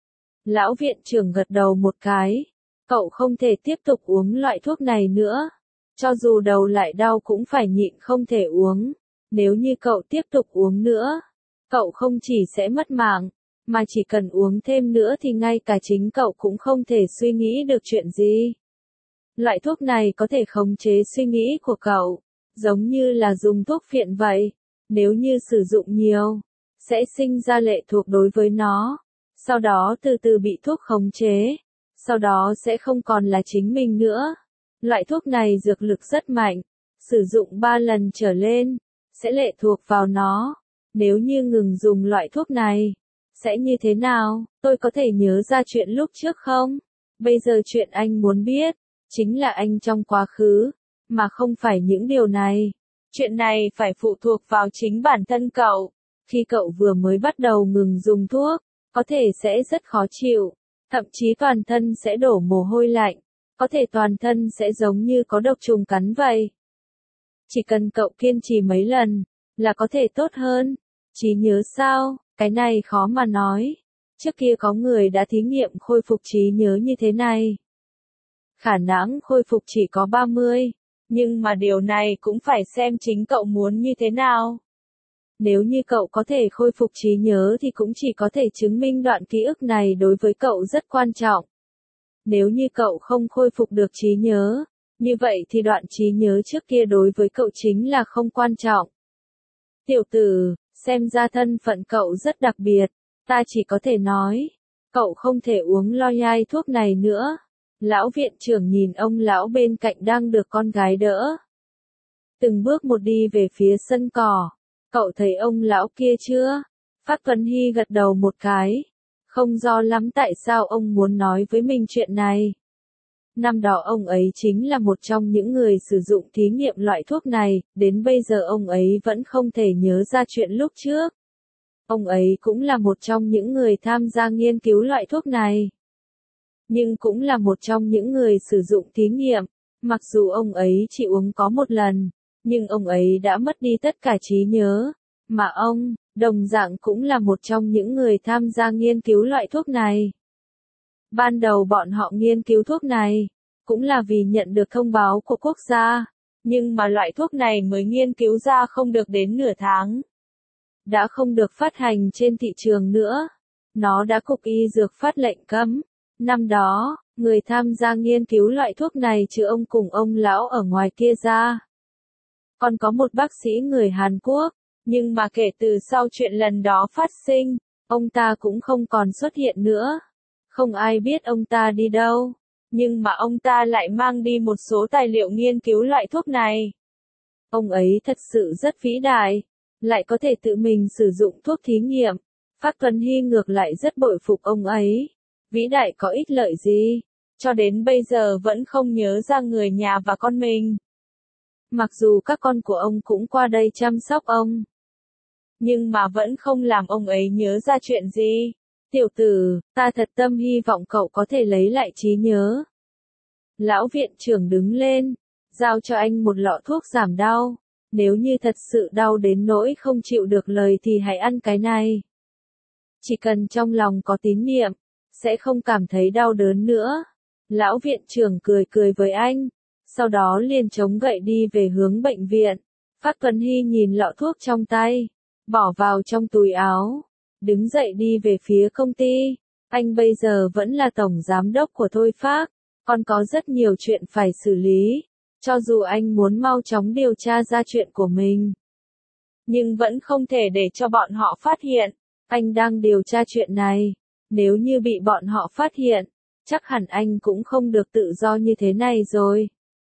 Lão viện trưởng gật đầu một cái. Cậu không thể tiếp tục uống loại thuốc này nữa. Cho dù đầu lại đau cũng phải nhịn không thể uống. Nếu như cậu tiếp tục uống nữa, cậu không chỉ sẽ mất mạng, mà chỉ cần uống thêm nữa thì ngay cả chính cậu cũng không thể suy nghĩ được chuyện gì. Loại thuốc này có thể khống chế suy nghĩ của cậu, giống như là dùng thuốc phiện vậy. Nếu như sử dụng nhiều, sẽ sinh ra lệ thuộc đối với nó, sau đó từ từ bị thuốc khống chế, sau đó sẽ không còn là chính mình nữa. Loại thuốc này dược lực rất mạnh, sử dụng ba lần trở lên, sẽ lệ thuộc vào nó. Nếu như ngừng dùng loại thuốc này, sẽ như thế nào? Tôi có thể nhớ ra chuyện lúc trước không? Bây giờ chuyện anh muốn biết, chính là anh trong quá khứ, mà không phải những điều này. Chuyện này phải phụ thuộc vào chính bản thân cậu. Khi cậu vừa mới bắt đầu ngừng dùng thuốc, có thể sẽ rất khó chịu, thậm chí toàn thân sẽ đổ mồ hôi lạnh, có thể toàn thân sẽ giống như có độc trùng cắn vậy. Chỉ cần cậu kiên trì mấy lần, là có thể tốt hơn. Trí nhớ sao? Cái này khó mà nói. Trước kia có người đã thí nghiệm khôi phục trí nhớ như thế này. Khả năng khôi phục chỉ có ba mươi, nhưng mà điều này cũng phải xem chính cậu muốn như thế nào. Nếu như cậu có thể khôi phục trí nhớ thì cũng chỉ có thể chứng minh đoạn ký ức này đối với cậu rất quan trọng. Nếu như cậu không khôi phục được trí nhớ, như vậy thì đoạn trí nhớ trước kia đối với cậu chính là không quan trọng. Tiểu tử, xem ra thân phận cậu rất đặc biệt, ta chỉ có thể nói, cậu không thể uống lo nhai thuốc này nữa. Lão viện trưởng nhìn ông lão bên cạnh đang được con gái đỡ. Từng bước một đi về phía sân cỏ. Cậu thấy ông lão kia chưa? Phác Tuấn Hy gật đầu một cái. Không rõ lắm tại sao ông muốn nói với mình chuyện này. Năm đó ông ấy chính là một trong những người sử dụng thí nghiệm loại thuốc này, đến bây giờ ông ấy vẫn không thể nhớ ra chuyện lúc trước. Ông ấy cũng là một trong những người tham gia nghiên cứu loại thuốc này. Nhưng cũng là một trong những người sử dụng thí nghiệm, mặc dù ông ấy chỉ uống có một lần, nhưng ông ấy đã mất đi tất cả trí nhớ, mà ông, đồng dạng cũng là một trong những người tham gia nghiên cứu loại thuốc này. Ban đầu bọn họ nghiên cứu thuốc này, cũng là vì nhận được thông báo của quốc gia, nhưng mà loại thuốc này mới nghiên cứu ra không được đến nửa tháng. Đã không được phát hành trên thị trường nữa, nó đã cục y dược phát lệnh cấm. Năm đó, người tham gia nghiên cứu loại thuốc này trừ ông cùng ông lão ở ngoài kia ra. Còn có một bác sĩ người Hàn Quốc, nhưng mà kể từ sau chuyện lần đó phát sinh, ông ta cũng không còn xuất hiện nữa. Không ai biết ông ta đi đâu, nhưng mà ông ta lại mang đi một số tài liệu nghiên cứu loại thuốc này. Ông ấy thật sự rất vĩ đại, lại có thể tự mình sử dụng thuốc thí nghiệm. Phác Tuấn Hy ngược lại rất bội phục ông ấy. Vĩ đại có ích lợi gì? Cho đến bây giờ vẫn không nhớ ra người nhà và con mình. Mặc dù các con của ông cũng qua đây chăm sóc ông, nhưng mà vẫn không làm ông ấy nhớ ra chuyện gì. Tiểu tử, ta thật tâm hy vọng cậu có thể lấy lại trí nhớ. Lão viện trưởng đứng lên, giao cho anh một lọ thuốc giảm đau. Nếu như thật sự đau đến nỗi không chịu được lời thì hãy ăn cái này. Chỉ cần trong lòng có tín niệm, sẽ không cảm thấy đau đớn nữa. Lão viện trưởng cười cười với anh, sau đó liền chống gậy đi về hướng bệnh viện. Phác Tuấn Hy nhìn lọ thuốc trong tay, bỏ vào trong túi áo, đứng dậy đi về phía công ty. Anh bây giờ vẫn là tổng giám đốc của Thôi Phác, còn có rất nhiều chuyện phải xử lý. Cho dù anh muốn mau chóng điều tra ra chuyện của mình, nhưng vẫn không thể để cho bọn họ phát hiện. Anh đang điều tra chuyện này, nếu như bị bọn họ phát hiện, chắc hẳn anh cũng không được tự do như thế này rồi.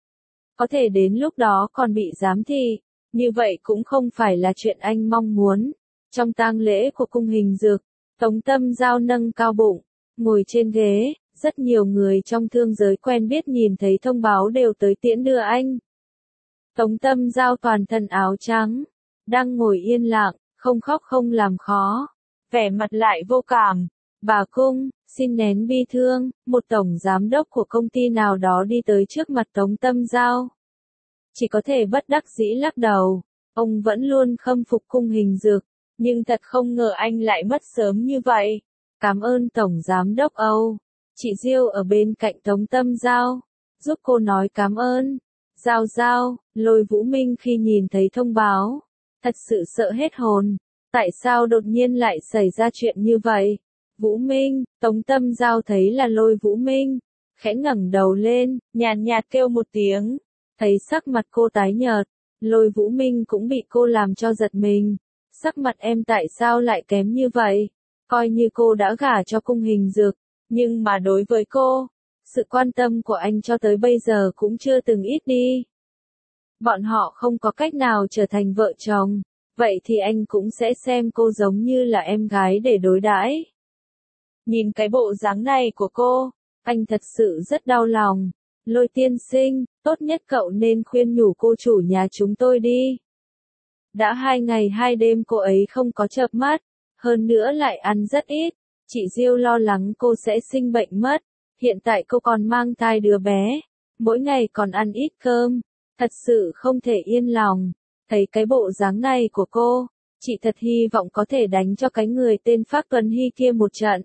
Có thể đến lúc đó còn bị giám thị, như vậy cũng không phải là chuyện anh mong muốn. Trong tang lễ của cung Hình Dực, Tống Tâm Giao nâng cao bụng, ngồi trên ghế, rất nhiều người trong thương giới quen biết nhìn thấy thông báo đều tới tiễn đưa anh. Tống Tâm Giao toàn thân áo trắng, đang ngồi yên lặng, không khóc không làm khó, vẻ mặt lại vô cảm. Bà Cung, xin nén bi thương, một tổng giám đốc của công ty nào đó đi tới trước mặt Tống Tâm Giao. Chỉ có thể bất đắc dĩ lắc đầu, ông vẫn luôn khâm phục cung Hình Dực, nhưng thật không ngờ anh lại mất sớm như vậy. Cảm ơn tổng giám đốc Âu. Chị Diêu ở bên cạnh Tống Tâm Giao, giúp cô nói cảm ơn. Giao Giao, Lôi Vũ Minh khi nhìn thấy thông báo, thật sự sợ hết hồn. Tại sao đột nhiên lại xảy ra chuyện như vậy? Vũ Minh, Tống Tâm Giao thấy là Lôi Vũ Minh, khẽ ngẩng đầu lên, nhàn nhạt kêu một tiếng. Thấy sắc mặt cô tái nhợt, Lôi Vũ Minh cũng bị cô làm cho giật mình. Sắc mặt em tại sao lại kém như vậy? Coi như cô đã gả cho cung Hình Dực, nhưng mà đối với cô, sự quan tâm của anh cho tới bây giờ cũng chưa từng ít đi. Bọn họ không có cách nào trở thành vợ chồng, vậy thì anh cũng sẽ xem cô giống như là em gái để đối đãi. Nhìn cái bộ dáng này của cô, anh thật sự rất đau lòng. Lôi tiên sinh, tốt nhất cậu nên khuyên nhủ cô chủ nhà chúng tôi đi. Đã hai ngày hai đêm cô ấy không có chợp mắt, hơn nữa lại ăn rất ít. Chị Diêu lo lắng cô sẽ sinh bệnh mất. Hiện tại cô còn mang thai đứa bé, mỗi ngày còn ăn ít cơm, thật sự không thể yên lòng. Thấy cái bộ dáng này của cô, chị thật hy vọng có thể đánh cho cái người tên Phác Tuấn Hy kia một trận.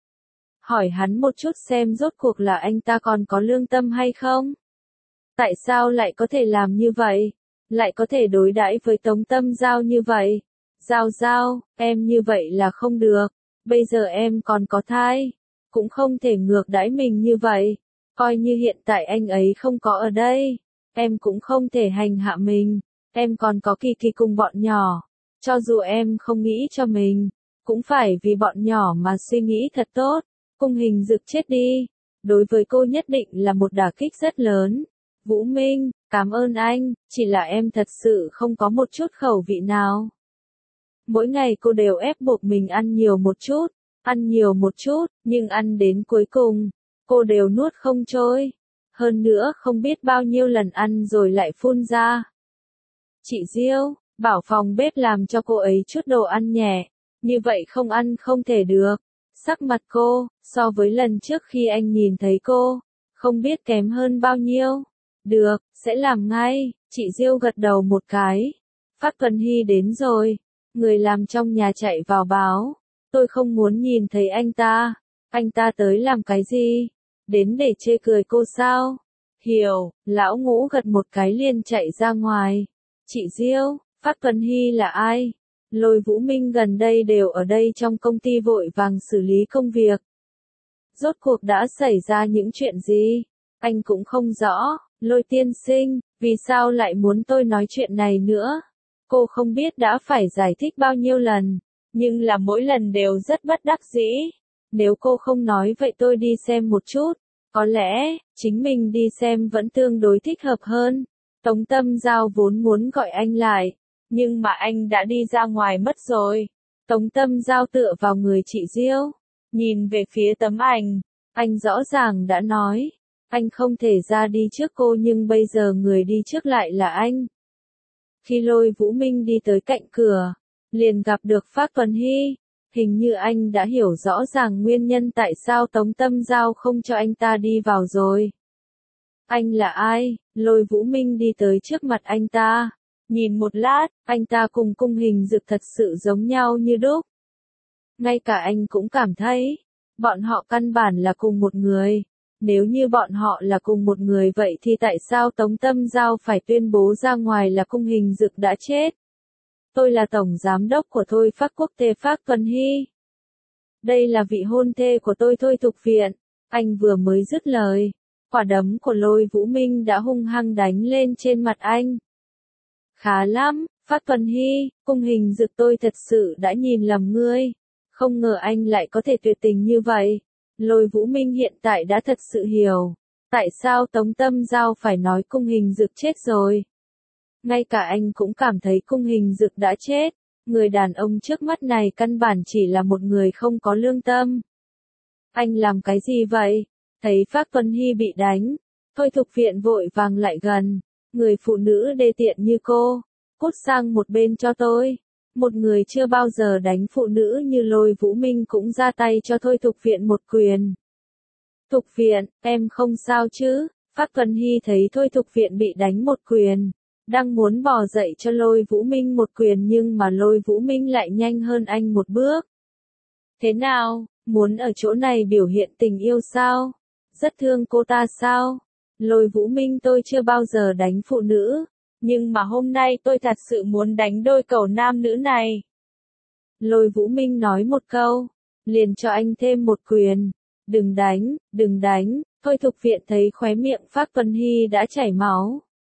Hỏi hắn một chút xem rốt cuộc là anh ta còn có lương tâm hay không? Tại sao lại có thể làm như vậy? Lại có thể đối đãi với Tống Tâm Giao như vậy? Giao Giao, em như vậy là không được. Bây giờ em còn có thai, cũng không thể ngược đãi mình như vậy. Coi như hiện tại anh ấy không có ở đây, em cũng không thể hành hạ mình. Em còn có Kỳ Kỳ cùng bọn nhỏ. Cho dù em không nghĩ cho mình, cũng phải vì bọn nhỏ mà suy nghĩ thật tốt. Cung Hình Dực chết đi, đối với cô nhất định là một đả kích rất lớn. Vũ Minh, cảm ơn anh, chỉ là em thật sự không có một chút khẩu vị nào. Mỗi ngày cô đều ép buộc mình ăn nhiều một chút, ăn nhiều một chút, nhưng ăn đến cuối cùng, cô đều nuốt không trôi. Hơn nữa không biết bao nhiêu lần ăn rồi lại phun ra. Chị Diêu, bảo phòng bếp làm cho cô ấy chút đồ ăn nhẹ, như vậy không ăn không thể được. Sắc mặt cô, so với lần trước khi anh nhìn thấy cô, không biết kém hơn bao nhiêu. Được, sẽ làm ngay, chị Diêu gật đầu một cái. Phác Tuấn Hy đến rồi, người làm trong nhà chạy vào báo. Tôi không muốn nhìn thấy anh ta, anh ta tới làm cái gì? Đến để chê cười cô sao? Hiểu, lão Ngũ gật một cái liền chạy ra ngoài. Chị Diêu, Phác Tuấn Hy là ai? Lôi Vũ Minh gần đây đều ở đây trong công ty vội vàng xử lý công việc. Rốt cuộc đã xảy ra những chuyện gì? Anh cũng không rõ. Lôi tiên sinh, vì sao lại muốn tôi nói chuyện này nữa? Cô không biết đã phải giải thích bao nhiêu lần, nhưng là mỗi lần đều rất bất đắc dĩ. Nếu cô không nói vậy tôi đi xem một chút. Có lẽ, chính mình đi xem vẫn tương đối thích hợp hơn. Tống Tâm Giao vốn muốn gọi anh lại, nhưng mà anh đã đi ra ngoài mất rồi. Tống Tâm Giao tựa vào người chị Diêu, nhìn về phía tấm ảnh. Anh rõ ràng đã nói, anh không thể ra đi trước cô nhưng bây giờ người đi trước lại là anh. Khi Lôi Vũ Minh đi tới cạnh cửa, liền gặp được Phác Tuấn Hy. Hình như anh đã hiểu rõ ràng nguyên nhân tại sao Tống Tâm Giao không cho anh ta đi vào rồi. Anh là ai? Lôi Vũ Minh đi tới trước mặt anh ta. Nhìn một lát, anh ta cùng Cung Hình Dực thật sự giống nhau như đúc. Ngay cả anh cũng cảm thấy, bọn họ căn bản là cùng một người. Nếu như bọn họ là cùng một người vậy thì tại sao Tống Tâm Giao phải tuyên bố ra ngoài là Cung Hình Dực đã chết? Tôi là tổng giám đốc của Thôi Phác Quốc tế Phác Tuấn Hy. Đây là vị hôn thê của tôi Thôi Thục Viện. Anh vừa mới dứt lời, quả đấm của Lôi Vũ Minh đã hung hăng đánh lên trên mặt anh. Khá lắm, Phác Tuấn Hy, Cung Hình Dực tôi thật sự đã nhìn lầm ngươi. Không ngờ anh lại có thể tuyệt tình như vậy. Lôi Vũ Minh hiện tại đã thật sự hiểu, tại sao Tống Tâm Giao phải nói Cung Hình Dực chết rồi. Ngay cả anh cũng cảm thấy Cung Hình Dực đã chết. Người đàn ông trước mắt này căn bản chỉ là một người không có lương tâm. Anh làm cái gì vậy? Thấy Phác Tuấn Hy bị đánh, Thôi Thục Viện vội vàng lại gần. Người phụ nữ đê tiện như cô, cút sang một bên cho tôi. Một người chưa bao giờ đánh phụ nữ như Lôi Vũ Minh cũng ra tay cho Thôi Thục Viện một quyền. Thục Viện, em không sao chứ? Phác Tuấn Hy thấy Thôi Thục Viện bị đánh một quyền, đang muốn bò dậy cho Lôi Vũ Minh một quyền nhưng mà Lôi Vũ Minh lại nhanh hơn anh một bước. Thế nào, muốn ở chỗ này biểu hiện tình yêu sao? Rất thương cô ta sao? Lôi Vũ Minh tôi chưa bao giờ đánh phụ nữ, nhưng mà hôm nay tôi thật sự muốn đánh đôi cẩu nam nữ này. Lôi Vũ Minh nói một câu, liền cho anh thêm một quyền. Đừng đánh, đừng đánh. Thôi Thục Viện thấy khóe miệng Phác Tuấn Hy đã chảy máu,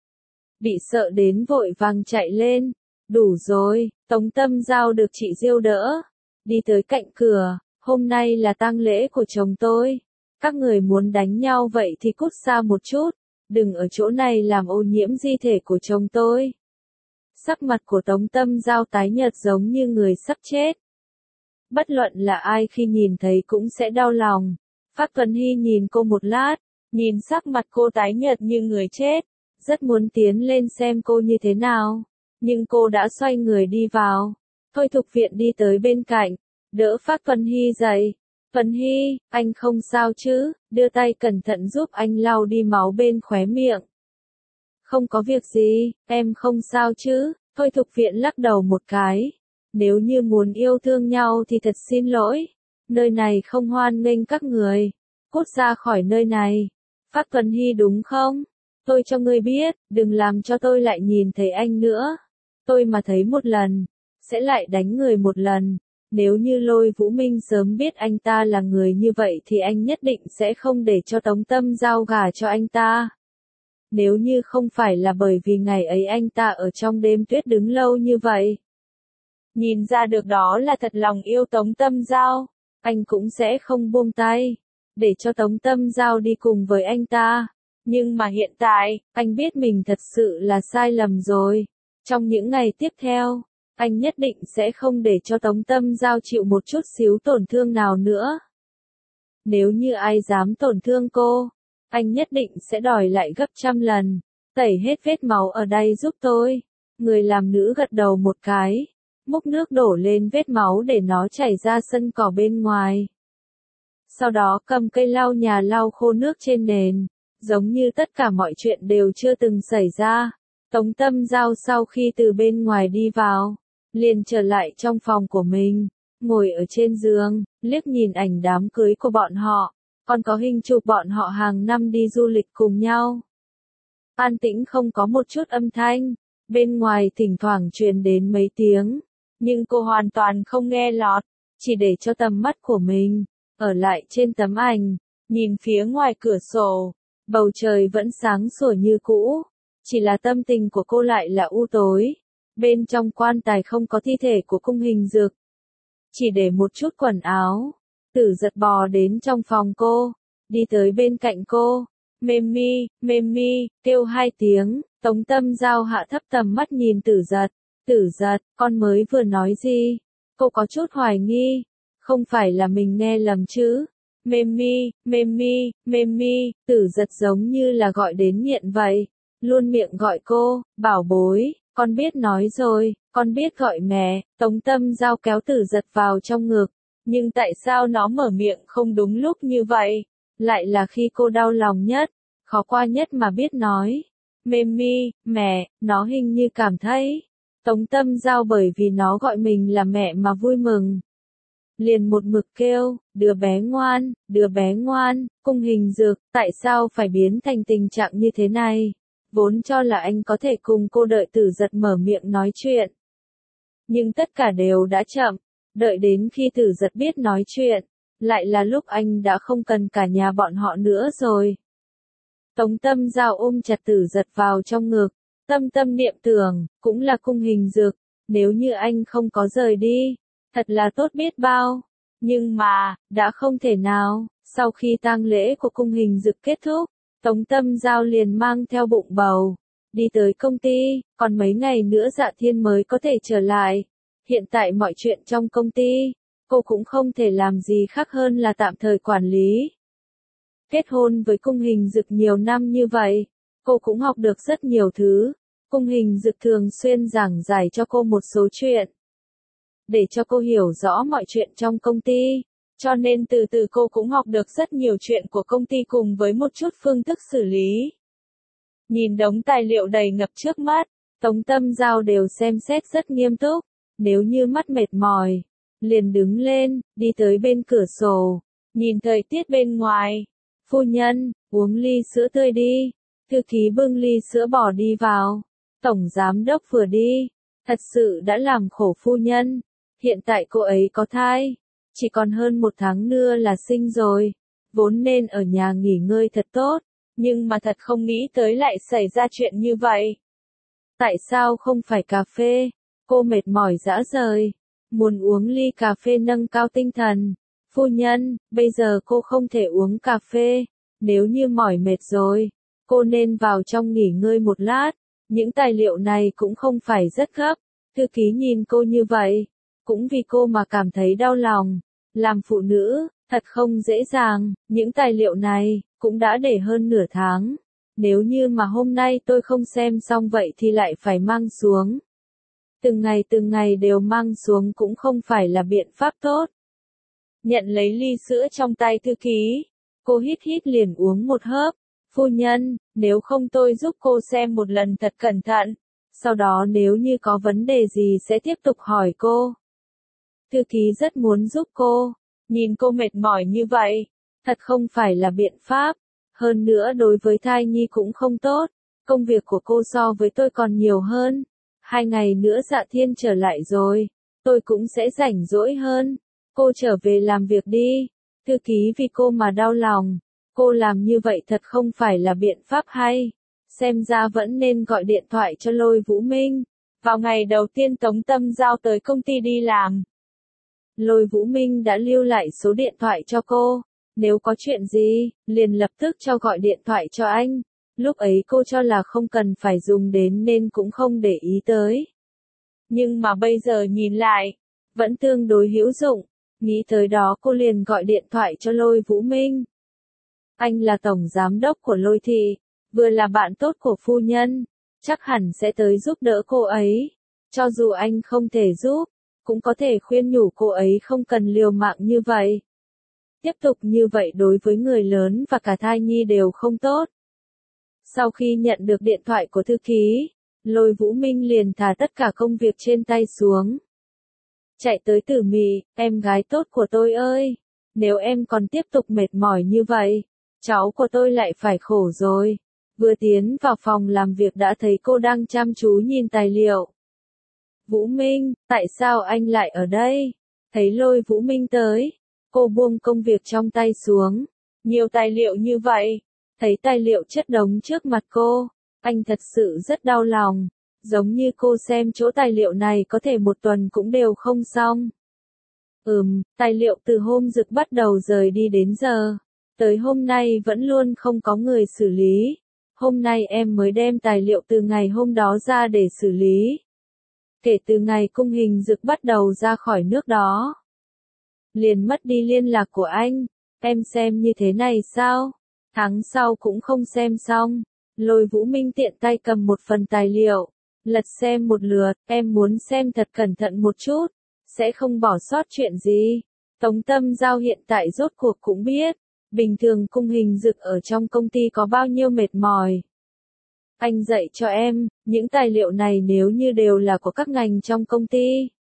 bị sợ đến vội vàng chạy lên. Đủ rồi, Tống Tâm Giao được chị Diêu đỡ, đi tới cạnh cửa. Hôm nay là tang lễ của chồng tôi. Các người muốn đánh nhau vậy thì cút xa một chút, đừng ở chỗ này làm ô nhiễm di thể của chồng tôi. Sắc mặt của Tống Tâm Giao tái nhợt giống như người sắp chết. Bất luận là ai khi nhìn thấy cũng sẽ đau lòng. Phác Tuấn Hy nhìn cô một lát, nhìn sắc mặt cô tái nhợt như người chết, rất muốn tiến lên xem cô như thế nào, nhưng cô đã xoay người đi vào. Thôi Thục Viện đi tới bên cạnh, đỡ Phác Tuấn Hy dậy. Tuấn Hy, anh không sao chứ? Đưa tay cẩn thận giúp anh lau đi máu bên khóe miệng. Không có việc gì, em không sao chứ? Thôi Thục Viện lắc đầu một cái. Nếu như muốn yêu thương nhau thì thật xin lỗi. Nơi này không hoan nghênh các người. Cút ra khỏi nơi này. Phác Tuấn Hy đúng không? Tôi cho ngươi biết, đừng làm cho tôi lại nhìn thấy anh nữa. Tôi mà thấy một lần, sẽ lại đánh người một lần. Nếu như Lôi Vũ Minh sớm biết anh ta là người như vậy thì anh nhất định sẽ không để cho Tống Tâm Giao gả cho anh ta. Nếu như không phải là bởi vì ngày ấy anh ta ở trong đêm tuyết đứng lâu như vậy. Nhìn ra được đó là thật lòng yêu Tống Tâm Giao, anh cũng sẽ không buông tay, để cho Tống Tâm Giao đi cùng với anh ta. Nhưng mà hiện tại, anh biết mình thật sự là sai lầm rồi. Trong những ngày tiếp theo, anh nhất định sẽ không để cho Tống Tâm Giao chịu một chút xíu tổn thương nào nữa. Nếu như ai dám tổn thương cô, anh nhất định sẽ đòi lại gấp trăm lần. Tẩy hết vết máu ở đây giúp tôi. Người làm nữ gật đầu một cái, múc nước đổ lên vết máu để nó chảy ra sân cỏ bên ngoài. Sau đó cầm cây lau nhà lau khô nước trên nền, giống như tất cả mọi chuyện đều chưa từng xảy ra. Tống Tâm Giao sau khi từ bên ngoài đi vào, liền trở lại trong phòng của mình, ngồi ở trên giường, liếc nhìn ảnh đám cưới của bọn họ, còn có hình chụp bọn họ hàng năm đi du lịch cùng nhau. An tĩnh không có một chút âm thanh, bên ngoài thỉnh thoảng truyền đến mấy tiếng, nhưng cô hoàn toàn không nghe lọt, chỉ để cho tầm mắt của mình ở lại trên tấm ảnh, nhìn phía ngoài cửa sổ, bầu trời vẫn sáng sủa như cũ, chỉ là tâm tình của cô lại là u tối. Bên trong quan tài không có thi thể của Cung Hình Dực, chỉ để một chút quần áo. Tử Giật bò đến trong phòng cô, đi tới bên cạnh cô, mềm mi, mềm mi, kêu hai tiếng. Tống Tâm Giao hạ thấp tầm mắt nhìn Tử Giật. Tử Giật, con mới vừa nói gì? Cô có chút hoài nghi, không phải là mình nghe lầm chứ? Mềm mi, mềm mi, mềm mi, Tử Giật giống như là gọi đến nghiện vậy, luôn miệng gọi cô, bảo bối. Con biết nói rồi, con biết gọi mẹ. Tống Tâm Giao kéo Tử Giật vào trong ngực, nhưng tại sao nó mở miệng không đúng lúc như vậy? Lại là khi cô đau lòng nhất, khó qua nhất mà biết nói. Mềm mi, mẹ, nó hình như cảm thấy. Tống Tâm Giao bởi vì nó gọi mình là mẹ mà vui mừng. Liền một mực kêu, đứa bé ngoan, đứa bé ngoan. Cung Hình Dực, tại sao phải biến thành tình trạng như thế này? Vốn cho là anh có thể cùng cô đợi Tử Giật mở miệng nói chuyện. Nhưng tất cả đều đã chậm, đợi đến khi Tử Giật biết nói chuyện, lại là lúc anh đã không cần cả nhà bọn họ nữa rồi. Tống Tâm Giao ôm chặt Tử Giật vào trong ngực, tâm tâm niệm tưởng, cũng là Cung Hình Dực, nếu như anh không có rời đi, thật là tốt biết bao. Nhưng mà, đã không thể nào. Sau khi tang lễ của Cung Hình Dực kết thúc, Tống Tâm Giao liền mang theo bụng bầu, đi tới công ty, còn mấy ngày nữa Dạ Thiên mới có thể trở lại. Hiện tại mọi chuyện trong công ty, cô cũng không thể làm gì khác hơn là tạm thời quản lý. Kết hôn với Cung Hình Dực nhiều năm như vậy, cô cũng học được rất nhiều thứ. Cung Hình Dực thường xuyên giảng giải cho cô một số chuyện, để cho cô hiểu rõ mọi chuyện trong công ty. Cho nên từ từ cô cũng học được rất nhiều chuyện của công ty cùng với một chút phương thức xử lý. Nhìn đống tài liệu đầy ngập trước mắt, Tống Tâm Giao đều xem xét rất nghiêm túc. Nếu như mắt mệt mỏi, liền đứng lên, đi tới bên cửa sổ, nhìn thời tiết bên ngoài. Phu nhân, uống ly sữa tươi đi. Thư ký bưng ly sữa bỏ đi vào. Tổng giám đốc vừa đi, thật sự đã làm khổ phu nhân. Hiện tại cô ấy có thai, chỉ còn hơn một tháng nữa là sinh rồi, vốn nên ở nhà nghỉ ngơi thật tốt, nhưng mà thật không nghĩ tới lại xảy ra chuyện như vậy. Tại sao không phải cà phê? Cô mệt mỏi rã rời, muốn uống ly cà phê nâng cao tinh thần. Phu nhân, bây giờ cô không thể uống cà phê, nếu như mỏi mệt rồi, cô nên vào trong nghỉ ngơi một lát. Những tài liệu này cũng không phải rất gấp. Thư ký nhìn cô như vậy, cũng vì cô mà cảm thấy đau lòng. Làm phụ nữ, thật không dễ dàng, những tài liệu này, cũng đã để hơn nửa tháng. Nếu như mà hôm nay tôi không xem xong vậy thì lại phải mang xuống. Từng ngày từng ngày đều mang xuống cũng không phải là biện pháp tốt. Nhận lấy ly sữa trong tay thư ký, cô hít hít liền uống một hớp. Phu nhân, nếu không tôi giúp cô xem một lần thật cẩn thận, sau đó nếu như có vấn đề gì sẽ tiếp tục hỏi cô. Thư ký rất muốn giúp cô, nhìn cô mệt mỏi như vậy, thật không phải là biện pháp, hơn nữa đối với thai nhi cũng không tốt, công việc của cô so với tôi còn nhiều hơn, hai ngày nữa Dạ Thiên trở lại rồi, tôi cũng sẽ rảnh rỗi hơn, cô trở về làm việc đi. Thư ký vì cô mà đau lòng, cô làm như vậy thật không phải là biện pháp hay, xem ra vẫn nên gọi điện thoại cho Lôi Vũ Minh. Vào ngày đầu tiên Tống Tâm Giao tới công ty đi làm, Lôi Vũ Minh đã lưu lại số điện thoại cho cô, nếu có chuyện gì, liền lập tức cho gọi điện thoại cho anh. Lúc ấy cô cho là không cần phải dùng đến nên cũng không để ý tới. Nhưng mà bây giờ nhìn lại, vẫn tương đối hữu dụng, nghĩ tới đó cô liền gọi điện thoại cho Lôi Vũ Minh. Anh là tổng giám đốc của Lôi thị, vừa là bạn tốt của phu nhân, chắc hẳn sẽ tới giúp đỡ cô ấy. Cho dù anh không thể giúp, cũng có thể khuyên nhủ cô ấy không cần liều mạng như vậy. Tiếp tục như vậy đối với người lớn và cả thai nhi đều không tốt. Sau khi nhận được điện thoại của thư ký, Lôi Vũ Minh liền thả tất cả công việc trên tay xuống. Chạy tới Tử Mị, em gái tốt của tôi ơi, nếu em còn tiếp tục mệt mỏi như vậy, cháu của tôi lại phải khổ rồi. Vừa tiến vào phòng làm việc đã thấy cô đang chăm chú nhìn tài liệu. Vũ Minh, tại sao anh lại ở đây? Thấy Lôi Vũ Minh tới, Cô buông công việc trong tay xuống. Nhiều tài liệu như vậy. Thấy tài liệu chất đống trước mặt cô, anh thật sự rất đau lòng. Giống như cô xem chỗ tài liệu này có thể một tuần cũng đều không xong. Ừm, tài liệu từ hôm Dực bắt đầu rời đi đến giờ. Tới hôm nay vẫn luôn không có người xử lý. Hôm nay em mới đem tài liệu từ ngày hôm đó ra để xử lý. Kể từ ngày Cung Hình Dực bắt đầu ra khỏi nước đó, liền mất đi liên lạc của anh. Em xem như thế này sao? Tháng sau cũng không xem xong. Lôi Vũ Minh tiện tay cầm một phần tài liệu, lật xem một lượt. Em muốn xem thật cẩn thận một chút, sẽ không bỏ sót chuyện gì. Tống Tâm Giao hiện tại rốt cuộc cũng biết, bình thường Cung Hình Dực ở trong công ty có bao nhiêu mệt mỏi. Anh dạy cho em, những tài liệu này nếu như đều là của các ngành trong công ty,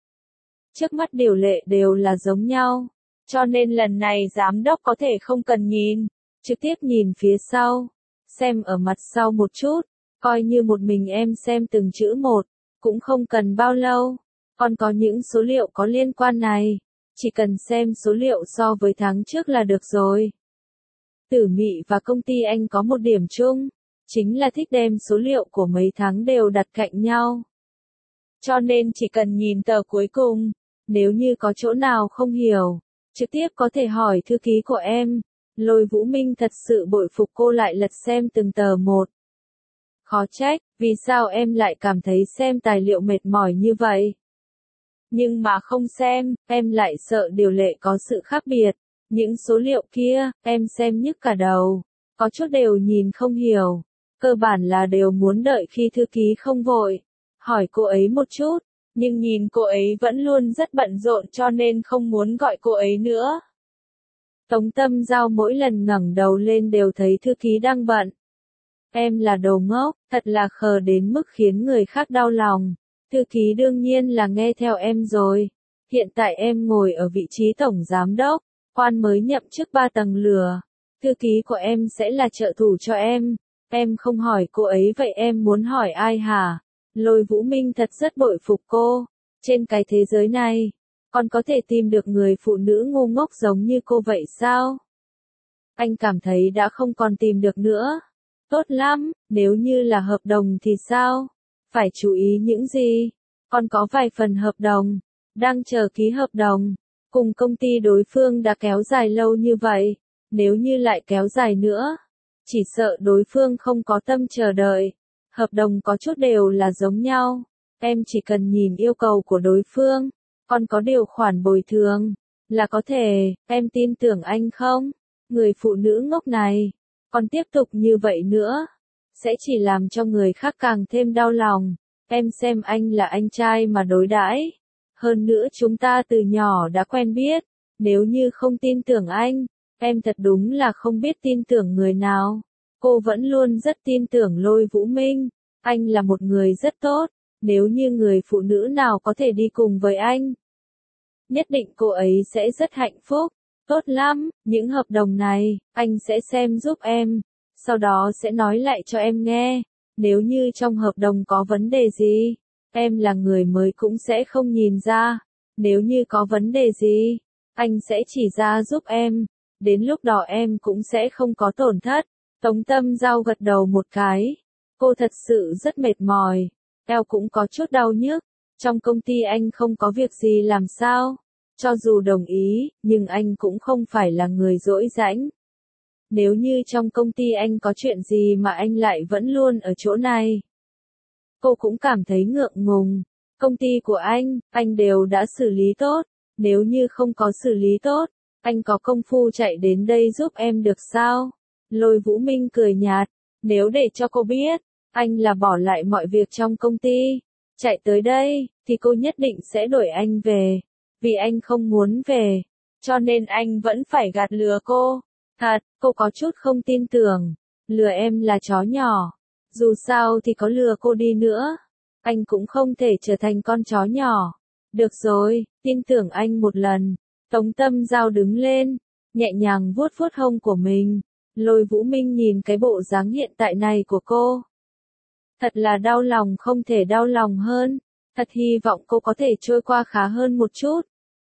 trước mắt điều lệ đều là giống nhau. Cho nên lần này giám đốc có thể không cần nhìn, trực tiếp nhìn phía sau, xem ở mặt sau một chút, coi như một mình em xem từng chữ một, cũng không cần bao lâu. Còn có những số liệu có liên quan này, chỉ cần xem số liệu so với tháng trước là được rồi. Tử Mị và công ty anh có một điểm chung, chính là thích đem số liệu của mấy tháng đều đặt cạnh nhau. Cho nên chỉ cần nhìn tờ cuối cùng, nếu như có chỗ nào không hiểu, trực tiếp có thể hỏi thư ký của em. Lôi Vũ Minh thật sự bội phục cô lại lật xem từng tờ một. Khó trách, vì sao em lại cảm thấy xem tài liệu mệt mỏi như vậy? Nhưng mà không xem, em lại sợ điều lệ có sự khác biệt. Những số liệu kia, em xem nhức cả đầu. Có chút đều nhìn không hiểu. Cơ bản là đều muốn đợi khi thư ký không vội. Hỏi cô ấy một chút. Nhưng nhìn cô ấy vẫn luôn rất bận rộn cho nên không muốn gọi cô ấy nữa. Tống Tâm Giao mỗi lần ngẩng đầu lên đều thấy thư ký đang bận. Em là đồ ngốc, thật là khờ đến mức khiến người khác đau lòng. Thư ký đương nhiên là nghe theo em rồi. Hiện tại em ngồi ở vị trí tổng giám đốc, quan mới nhậm chức ba tầng lửa. Thư ký của em sẽ là trợ thủ cho em. Em không hỏi cô ấy vậy em muốn hỏi ai hả? Lôi Vũ Minh thật rất bội phục cô. Trên cái thế giới này, còn có thể tìm được người phụ nữ ngu ngốc giống như cô vậy sao? Anh cảm thấy đã không còn tìm được nữa. Tốt lắm, nếu như là hợp đồng thì sao? Phải chú ý những gì? Còn có vài phần hợp đồng, đang chờ ký hợp đồng. Cùng công ty đối phương đã kéo dài lâu như vậy, nếu như lại kéo dài nữa, chỉ sợ đối phương không có tâm chờ đợi. Hợp đồng có chút đều là giống nhau, em chỉ cần nhìn yêu cầu của đối phương, còn có điều khoản bồi thường, là có thể. Em tin tưởng anh không? Người phụ nữ ngốc này, còn tiếp tục như vậy nữa, sẽ chỉ làm cho người khác càng thêm đau lòng. Em xem anh là anh trai mà đối đãi. Hơn nữa chúng ta từ nhỏ đã quen biết, nếu như không tin tưởng anh, em thật đúng là không biết tin tưởng người nào. Cô vẫn luôn rất tin tưởng Lôi Vũ Minh, anh là một người rất tốt, nếu như người phụ nữ nào có thể đi cùng với anh, nhất định cô ấy sẽ rất hạnh phúc. Tốt lắm, những hợp đồng này, anh sẽ xem giúp em, sau đó sẽ nói lại cho em nghe. Nếu như trong hợp đồng có vấn đề gì, em là người mới cũng sẽ không nhìn ra. Nếu như có vấn đề gì, anh sẽ chỉ ra giúp em. Đến lúc đó em cũng sẽ không có tổn thất. Tống Tâm Giao gật đầu một cái. Cô thật sự rất mệt mỏi. Eo cũng có chút đau nhức. Trong công ty anh không có việc gì làm sao? Cho dù đồng ý, nhưng anh cũng không phải là người dỗi rãnh. Nếu như trong công ty anh có chuyện gì mà anh lại vẫn luôn ở chỗ này. Cô cũng cảm thấy ngượng ngùng. Công ty của anh, anh đều đã xử lý tốt. Nếu như không có xử lý tốt, anh có công phu chạy đến đây giúp em được sao? Lôi Vũ Minh cười nhạt. Nếu để cho cô biết, anh là bỏ lại mọi việc trong công ty, chạy tới đây, thì cô nhất định sẽ đuổi anh về. Vì anh không muốn về, cho nên anh vẫn phải gạt lừa cô. Thật, cô có chút không tin tưởng. Lừa em là chó nhỏ. Dù sao thì có lừa cô đi nữa, anh cũng không thể trở thành con chó nhỏ. Được rồi, tin tưởng anh một lần. Tống Tâm Giao đứng lên, nhẹ nhàng vuốt vuốt hông của mình. Lôi Vũ Minh nhìn cái bộ dáng hiện tại này của cô. Thật là đau lòng không thể đau lòng hơn. Thật hy vọng cô có thể trôi qua khá hơn một chút.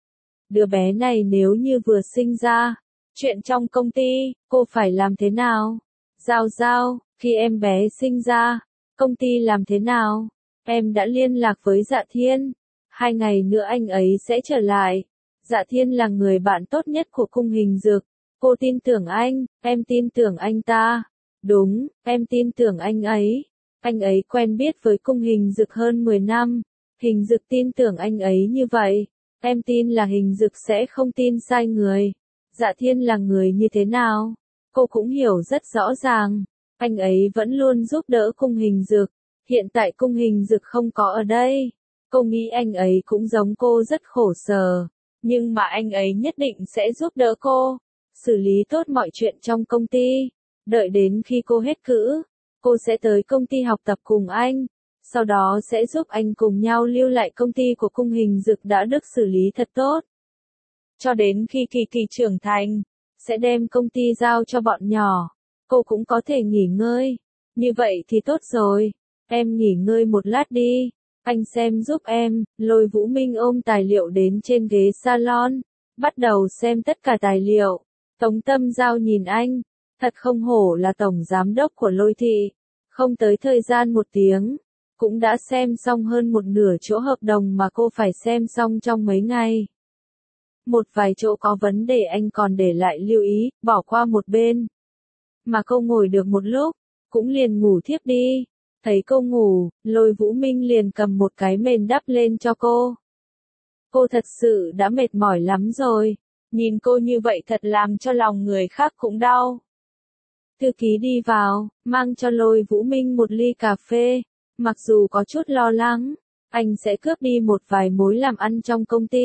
đứa bé này nếu như vừa sinh ra, chuyện trong công ty, cô phải làm thế nào? Giao Giao, khi em bé sinh ra, công ty làm thế nào? Em đã liên lạc với Dạ Thiên. Hai ngày nữa anh ấy sẽ trở lại. Dạ Thiên là người bạn tốt nhất của cung hình dực. Cô tin tưởng anh, em tin tưởng anh ta. Đúng, em tin tưởng anh ấy. Anh ấy quen biết với cung hình dực hơn mười năm. Hình dực tin tưởng anh ấy như vậy. Em tin là hình dực sẽ không tin sai người. Dạ Thiên là người như thế nào? Cô cũng hiểu rất rõ ràng. Anh ấy vẫn luôn giúp đỡ cung hình dực. Hiện tại cung hình dực không có ở đây. Cô nghĩ anh ấy cũng giống cô rất khổ sở. Nhưng mà anh ấy nhất định sẽ giúp đỡ cô. Xử lý tốt mọi chuyện trong công ty. Đợi đến khi cô hết cữ, cô sẽ tới công ty học tập cùng anh. Sau đó sẽ giúp anh cùng nhau lưu lại công ty của cung hình dực đã được xử lý thật tốt. Cho đến khi Kỳ Kỳ trưởng thành, sẽ đem công ty giao cho bọn nhỏ. Cô cũng có thể nghỉ ngơi. Như vậy thì tốt rồi. Em nghỉ ngơi một lát đi. Anh xem giúp em. Lôi Vũ Minh ôm tài liệu đến trên ghế salon. Bắt đầu xem tất cả tài liệu. Tống Tâm Giao nhìn anh. Thật không hổ là tổng giám đốc của Lôi thị. Không tới thời gian một tiếng. Cũng đã xem xong hơn một nửa chỗ hợp đồng mà cô phải xem xong trong mấy ngày. Một vài chỗ có vấn đề anh còn để lại lưu ý, bỏ qua một bên. Mà cô ngồi được một lúc, cũng liền ngủ thiếp đi. Thấy cô ngủ, Lôi Vũ Minh liền cầm một cái mền đắp lên cho cô. Cô thật sự đã mệt mỏi lắm rồi. Nhìn cô như vậy thật làm cho lòng người khác cũng đau. Thư ký đi vào, mang cho Lôi Vũ Minh một ly cà phê. Mặc dù có chút lo lắng, anh sẽ cướp đi một vài mối làm ăn trong công ty.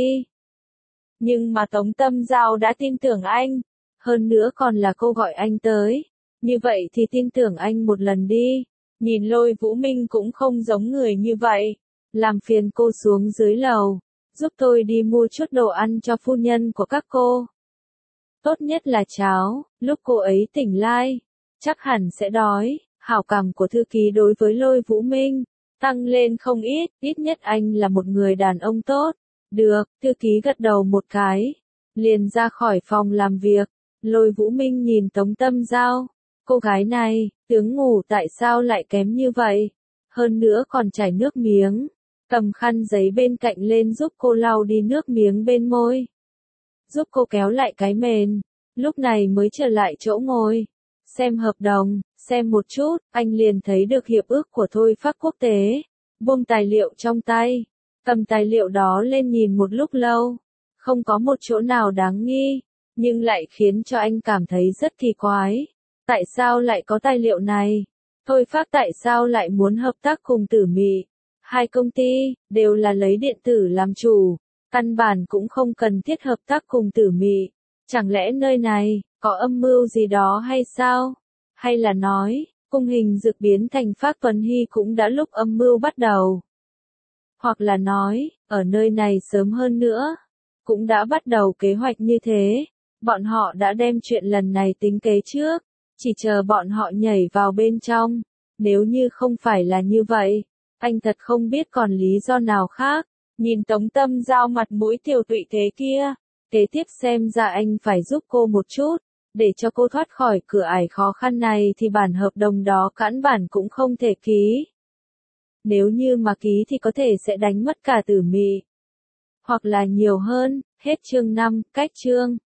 Nhưng mà Tống Tâm Giao đã tin tưởng anh. Hơn nữa còn là cô gọi anh tới. Như vậy thì tin tưởng anh một lần đi. Nhìn Lôi Vũ Minh cũng không giống người như vậy. Làm phiền cô xuống dưới lầu. Giúp tôi đi mua chút đồ ăn cho phu nhân của các cô. Tốt nhất là cháo, lúc cô ấy tỉnh lại. Chắc hẳn sẽ đói. Hảo cảm của thư ký đối với Lôi Vũ Minh tăng lên không ít. Ít nhất anh là một người đàn ông tốt. Được, thư ký gật đầu một cái. Liền ra khỏi phòng làm việc. Lôi Vũ Minh nhìn Tống Tâm Giao. Cô gái này, tướng ngủ tại sao lại kém như vậy? Hơn nữa còn chảy nước miếng. Cầm khăn giấy bên cạnh lên giúp cô lau đi nước miếng bên môi. Giúp cô kéo lại cái mền. Lúc này mới trở lại chỗ ngồi. Xem hợp đồng, xem một chút, anh liền thấy được hiệp ước của Thôi Phác Quốc tế. Buông tài liệu trong tay. Cầm tài liệu đó lên nhìn một lúc lâu. Không có một chỗ nào đáng nghi. Nhưng lại khiến cho anh cảm thấy rất kỳ quái. Tại sao lại có tài liệu này? Thôi Phác tại sao lại muốn hợp tác cùng Tử Mị? Hai công ty, đều là lấy điện tử làm chủ. Căn bản cũng không cần thiết hợp tác cùng Tử Mị. Chẳng lẽ nơi này, có âm mưu gì đó hay sao? Hay là nói, cung hình dực biến thành Phác Tuấn Hy cũng đã lúc âm mưu bắt đầu? Hoặc là nói, ở nơi này sớm hơn nữa, cũng đã bắt đầu kế hoạch như thế. Bọn họ đã đem chuyện lần này tính kế trước, chỉ chờ bọn họ nhảy vào bên trong. Nếu như không phải là như vậy, anh thật không biết còn lý do nào khác. Nhìn Tống Tâm Giao mặt mũi tiều tụy thế kia, kế tiếp xem ra anh phải giúp cô một chút, để cho cô thoát khỏi cửa ải khó khăn này thì bản hợp đồng đó cẵn bản cũng không thể ký. Nếu như mà ký thì có thể sẽ đánh mất cả Tử Mị. Hoặc là nhiều hơn, hết chương năm, cách chương.